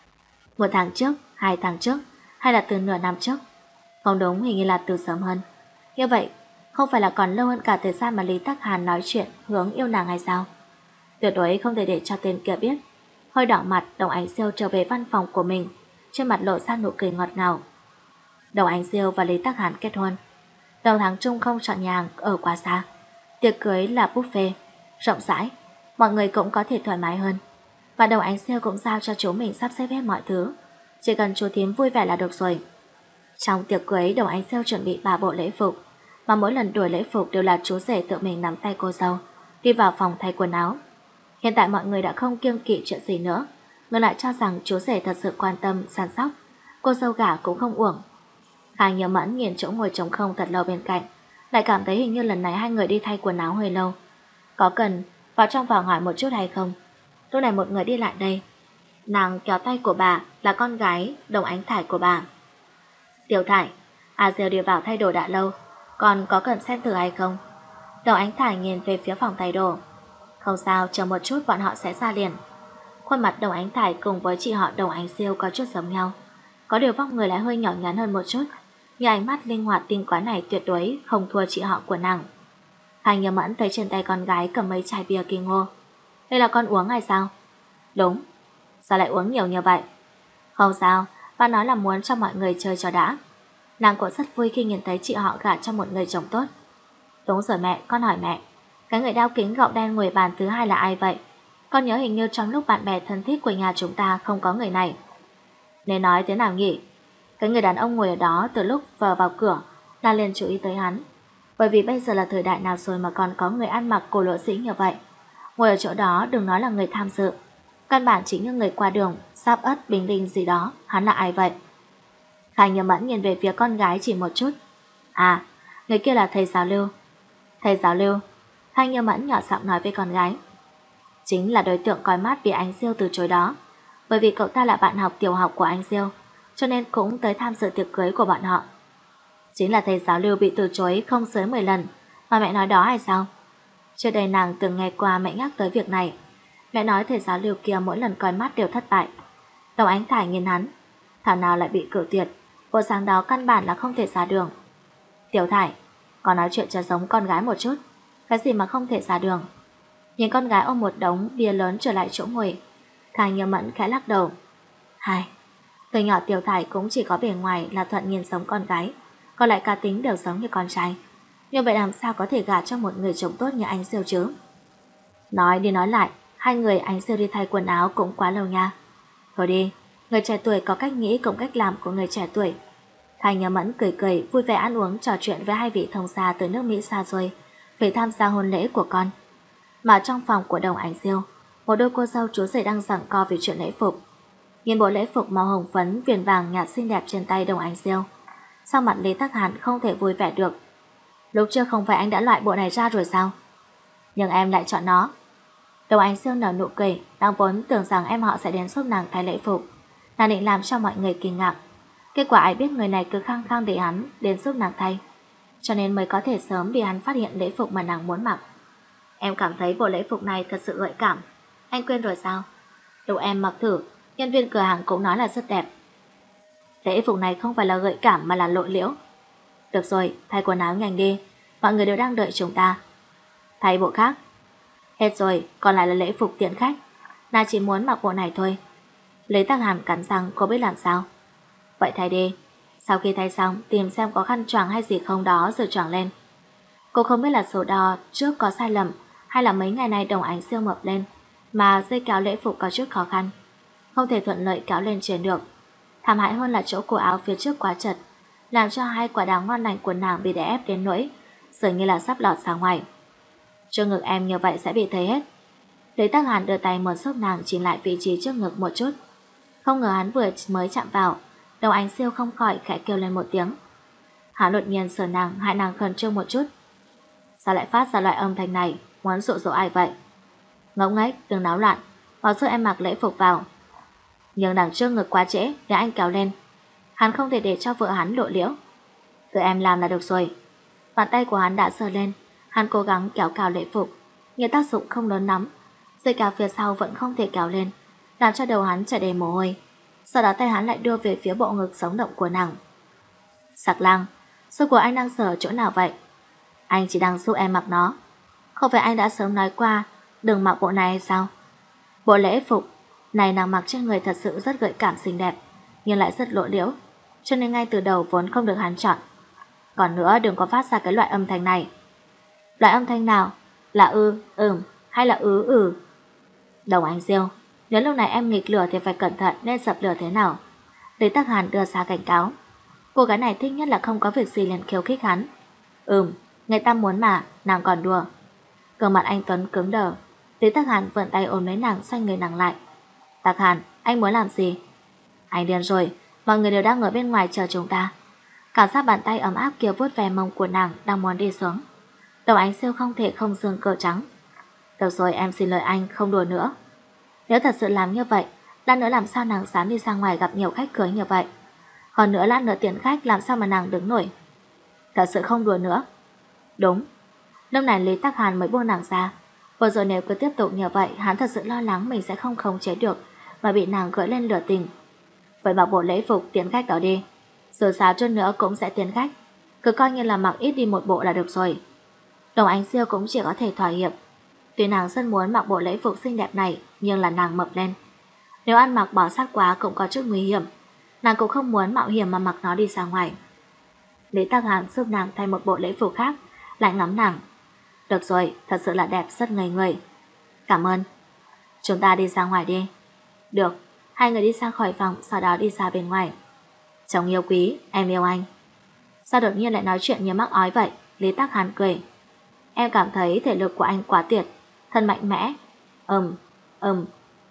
Một tháng trước, hai tháng trước, hay là từ nửa năm trước? Không đúng, hình như là từ sớm hơn. Như vậy không phải là còn lâu hơn cả thời gian mà Lý Tắc Hàn nói chuyện hướng yêu nàng hay sao? Tuyệt đối không thể để cho tên kia biết. Hơi đỏ mặt, Đồng Ánh Siêu trở về văn phòng của mình, trên mặt lộ ra nụ cười ngọt ngào. Đồng Ánh Siêu và Lý Tắc Hàn kết hôn. Đầu tháng chung không chọn nhà hàng ở quá xa. Tiệc cưới là buffet, rộng rãi, mọi người cũng có thể thoải mái hơn. Và Đồng Ánh Siêu cũng giao cho chú mình sắp xếp hết mọi thứ, chỉ cần chú thím vui vẻ là được rồi. Trong tiệc cưới, Đồng Ánh Siêu chuẩn bị ba bộ lễ phục, mà mỗi lần đuổi lễ phục đều là chú rể tự mình nắm tay cô dâu đi vào phòng thay quần áo. Hiện tại mọi người đã không kiêng kỵ chuyện gì nữa, ngược lại cho rằng chú rể thật sự quan tâm, săn sóc. Cô dâu gả cũng không uổng. Khang Nhớ Mẫn nhìn chỗ ngồi trống không thật lâu bên cạnh, lại cảm thấy hình như lần này hai người đi thay quần áo hơi lâu. Có cần vào trong phòng hỏi một chút hay không? Lúc này một người đi lại đây. Nàng kéo tay của bà, là con gái Đồng Ánh Thải của bà. Tiểu Thải, à Diêu đi vào thay đồ đã lâu, còn có cần xem thử hay không? Đồng Ánh Thải nhìn về phía phòng thay đồ. Không sao, chờ một chút bọn họ sẽ ra liền. Khuôn mặt Đồng Ánh Thải cùng với chị họ Đồng Ánh Siêu có chút giống nhau, có điều vóc người lại hơi nhỏ nhắn hơn một chút, nhưng ánh mắt linh hoạt tinh quái này tuyệt đối không thua chị họ của nàng. Khang Nhớ Mẫn thấy trên tay con gái cầm mấy chai bia kinh ngô. Đây là con uống hay sao? Đúng. Sao lại uống nhiều như vậy? Không sao, ba nói là muốn cho mọi người chơi cho đã. Nàng cũng rất vui khi nhìn thấy chị họ gả cho một người chồng tốt. Đúng rồi mẹ, con hỏi mẹ, cái người đeo kính gọng đen ngồi bàn thứ hai là ai vậy? Con nhớ hình như trong lúc bạn bè thân thiết của nhà chúng ta không có người này. Nên nói thế nào nhỉ? Cái người đàn ông ngồi ở đó từ lúc vừa vào cửa là liền chú ý tới hắn. Bởi vì bây giờ là thời đại nào rồi mà còn có người ăn mặc cổ lộ sĩ như vậy. Ngồi ở chỗ đó đừng nói là người tham dự, căn bản chính như người qua đường, sáp ất, bình linh gì đó. Hắn là ai vậy? Khang Nhớ Mẫn nhìn về phía con gái chỉ một chút. À, người kia là thầy giáo Lưu. Thầy giáo Lưu? Khang Nhớ Mẫn nhỏ giọng nói với con gái. Chính là đối tượng coi mắt bị anh Diêu từ chối đó. Bởi vì cậu ta là bạn học tiểu học của anh Diêu, cho nên cũng tới tham dự tiệc cưới của bọn họ. Chính là thầy giáo Lưu bị từ chối không dưới mười lần mà mẹ nói đó hay sao? Trước đây nàng từng nghe qua mẹ nhắc tới việc này. Mẹ nói thầy giáo Lưu kia mỗi lần coi mắt đều thất bại. Đồng Ánh Thải nhìn hắn, thảo nào lại bị cử tuyệt, bộ dáng đó căn bản là không thể ra đường. Tiểu Thải, con nói chuyện cho giống con gái một chút. Cái gì mà không thể ra đường? Nhìn con gái ôm một đống bia lớn trở lại chỗ ngồi, Khang Nhớ Mẫn khẽ lắc đầu. Hai, từ nhỏ Tiểu Thải cũng chỉ có bề ngoài là thuận nhìn giống con gái, còn lại cá tính đều giống như con trai. Như vậy làm sao có thể gả cho một người chồng tốt như anh Siêu chứ? Nói đi nói lại, hai người anh Siêu đi thay quần áo cũng quá lâu nha. Thôi đi, người trẻ tuổi có cách nghĩ cũng cách làm của người trẻ tuổi. Thành nhớ Mẫn cười cười, vui vẻ ăn uống trò chuyện với hai vị thông gia từ nước Mỹ xa xôi về tham gia hôn lễ của con. Mà trong phòng của Đồng Ánh Diêu, một đôi cô dâu chú rể đang giằng co vì chuyện lễ phục. Nhìn bộ lễ phục màu hồng phấn viền vàng nhạt xinh đẹp trên tay Đồng Ánh Diêu, sao mặt Lý Tắc Hàn không thể vui vẻ được. Lúc trước không phải anh đã loại bộ này ra rồi sao? Nhưng em lại chọn nó. Đồng Ánh Diêu nở nụ cười, đang vốn tưởng rằng em họ sẽ đến giúp nàng thay lễ phục. Nàng định làm cho mọi người kinh ngạc. Kết quả ai biết người này cứ khăng khăng để hắn đến giúp nàng thay, cho nên mới có thể sớm bị hắn phát hiện lễ phục mà nàng muốn mặc. Em cảm thấy bộ lễ phục này thật sự gợi cảm. Anh quên rồi sao? Lúc em mặc thử, nhân viên cửa hàng cũng nói là rất đẹp. Lễ phục này không phải là gợi cảm mà là lộ liễu. Được rồi, thay quần áo nhanh đi, mọi người đều đang đợi chúng ta. Thay bộ khác. Hết rồi, còn lại là lễ phục tiễn khách. Nàng chỉ muốn mặc bộ này thôi. Lý Tắc Hàn cắn răng, cô biết làm sao. Vậy thay đi. Sau khi thay xong, tìm xem có khăn choàng hay gì không đó rồi choàng lên. Cô không biết là số đo trước có sai lầm hay là mấy ngày nay Đồng Ánh Diêu mập lên mà dây kéo lễ phục có chút khó khăn, không thể thuận lợi kéo lên trên được. Thảm hại hơn là chỗ cổ áo phía trước quá chật, làm cho hai quả đào ngon lành của nàng bị đè ép đến nỗi dường như là sắp lọt ra ngoài. Trước ngực em như vậy sẽ bị thấy hết. Lý Tắc Hàn đưa tay muốn giúp nàng chỉnh lại vị trí trước ngực một chút. Không ngờ hắn vừa mới chạm vào, Đồng Ánh Diêu không khỏi khẽ kêu lên một tiếng. Hắn đột nhiên sờ nàng, hại nàng khẩn trương một chút. Sao lại phát ra loại âm thanh này, muốn dụ dỗ ai vậy? Ngốc nghếch, đừng náo loạn, mau giúp em mặc lễ phục vào. Nhưng đằng trước ngực quá trễ, để anh kéo lên. Hắn không thể để cho vợ hắn lộ liễu. Tự em làm là được rồi. Bàn tay của hắn đã sờ lên, hắn cố gắng kéo cào lễ phục, nhưng tác dụng không lớn lắm. Dây cào phía sau vẫn không thể kéo lên, làm cho đầu hắn chảy đầy mồ hôi. Sau đó tay hắn lại đưa về phía bộ ngực sống động của nàng. Sạc Lang, số của anh đang sờ chỗ nào vậy? Anh chỉ đang giúp em mặc nó. Không phải anh đã sớm nói qua đừng mặc bộ này hay sao? Bộ lễ phục này nàng mặc trên người thật sự rất gợi cảm xinh đẹp, nhưng lại rất lộ liễu, cho nên ngay từ đầu vốn không được hắn chọn. Còn nữa, đừng có phát ra cái loại âm thanh này. Loại âm thanh nào? Là ư, ừm hay là ứ ừ? Đồng Ánh Diêu, nếu lúc này em nghịch lửa thì phải cẩn thận nên dập lửa thế nào. Lý Tắc Hàn đưa ra cảnh cáo. Cô gái này thích nhất là không có việc gì liền khiêu khích hắn. Ừm, người ta muốn mà, nàng còn đùa. Gương mặt anh Tuấn cứng đờ. Lý Tắc Hàn vươn tay ôm lấy nàng, xoay người nàng lại. Tắc Hàn, anh muốn làm gì? Anh điên rồi, mọi người đều đang ở bên ngoài chờ chúng ta. Cảm giác bàn tay ấm áp kia vuốt về mông của nàng đang muốn đi xuống. Đồng Ánh Diêu không thể không dương cờ trắng. Được rồi, em xin lỗi anh, không đùa nữa. Nếu thật sự làm như vậy, lát nữa làm sao nàng dám đi ra ngoài gặp nhiều khách cưới như vậy? Hơn nữa lát nữa tiền khách làm sao mà nàng đứng nổi? Thật sự không đùa nữa. Đúng. Lúc này Lý Tắc Hàn mới buông nàng ra. Vừa rồi nếu cứ tiếp tục như vậy, hắn thật sự lo lắng mình sẽ không khống chế được mà bị nàng gợi lên lửa tình. Vậy mặc bộ lễ phục tiến khách đó đi. Dù sao chút nữa cũng sẽ tiến khách, cứ coi như là mặc ít đi một bộ là được rồi. Đồng Ánh Diêu cũng chỉ có thể thỏa hiệp. Tuy nàng rất muốn mặc bộ lễ phục xinh đẹp này, nhưng là nàng mập lên. Nếu ăn mặc bó sát quá cũng có chút nguy hiểm. Nàng cũng không muốn mạo hiểm mà mặc nó đi ra ngoài. Lý Tắc Hàn giúp nàng thay một bộ lễ phục khác, lại ngắm nàng. Được rồi, thật sự là đẹp rất ngây người. Cảm ơn. Chúng ta đi ra ngoài đi. Được. Hai người đi ra khỏi phòng, sau đó đi ra bên ngoài. Chồng yêu quý, em yêu anh. Sao đột nhiên lại nói chuyện như mắc ói vậy? Lý Tắc Hàn cười. Em cảm thấy thể lực của anh quá tuyệt, thân mạnh mẽ. Ừm, ừm.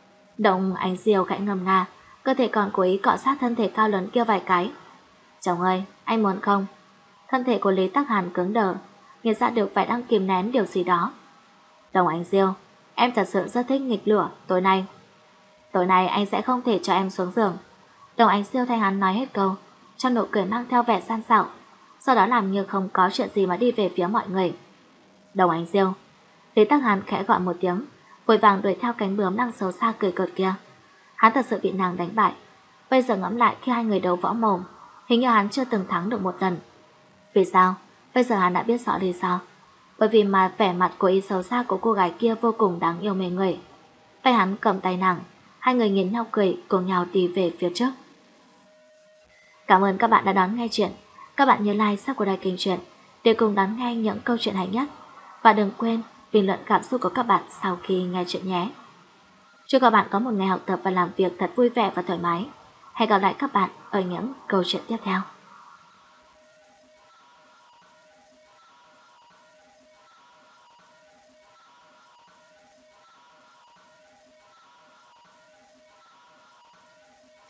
Đồng Ánh Diêu khẽ ngâm nga, cơ thể còn cố ý cọ sát thân thể cao lớn kia vài cái. Chồng ơi, anh muốn không? Thân thể của Lý Tắc Hàn cứng đờ, nhận ra được phải đang kìm nén điều gì đó. Đồng Ánh Diêu, em thật sự rất thích nghịch lửa tối nay. Tối nay anh sẽ không thể cho em xuống giường. Đồng Ánh Diêu thay hắn nói hết câu, trong nụ cười mang theo vẻ gian xảo, sau đó làm như không có chuyện gì mà đi về phía mọi người. Đồng Ánh Diêu. Lý Tắc Hàn khẽ gọi một tiếng, vội vàng đuổi theo cánh bướm đang xấu xa cười cợt kia. Hắn thật sự bị nàng đánh bại. Bây giờ ngẫm lại khi hai người đấu võ mồm, hình như hắn chưa từng thắng được một lần. Vì sao? Bây giờ hắn đã biết rõ lý do. Bởi vì mà vẻ mặt của ý xấu xa của cô gái kia vô cùng đáng yêu mê người. Tay hắn cầm tay nàng, hai người nhìn nhau cười cùng nhau đi về phía trước. Cảm ơn các bạn đã đón nghe chuyện. Các bạn nhớ like, subscribe của Đài Kênh Chuyện để cùng đón nghe những câu chuyện hay nhất. Và đừng quên bình luận cảm xúc của các bạn sau khi nghe chuyện nhé. Chúc các bạn có một ngày học tập và làm việc thật vui vẻ và thoải mái. Hẹn gặp lại các bạn ở những câu chuyện tiếp theo.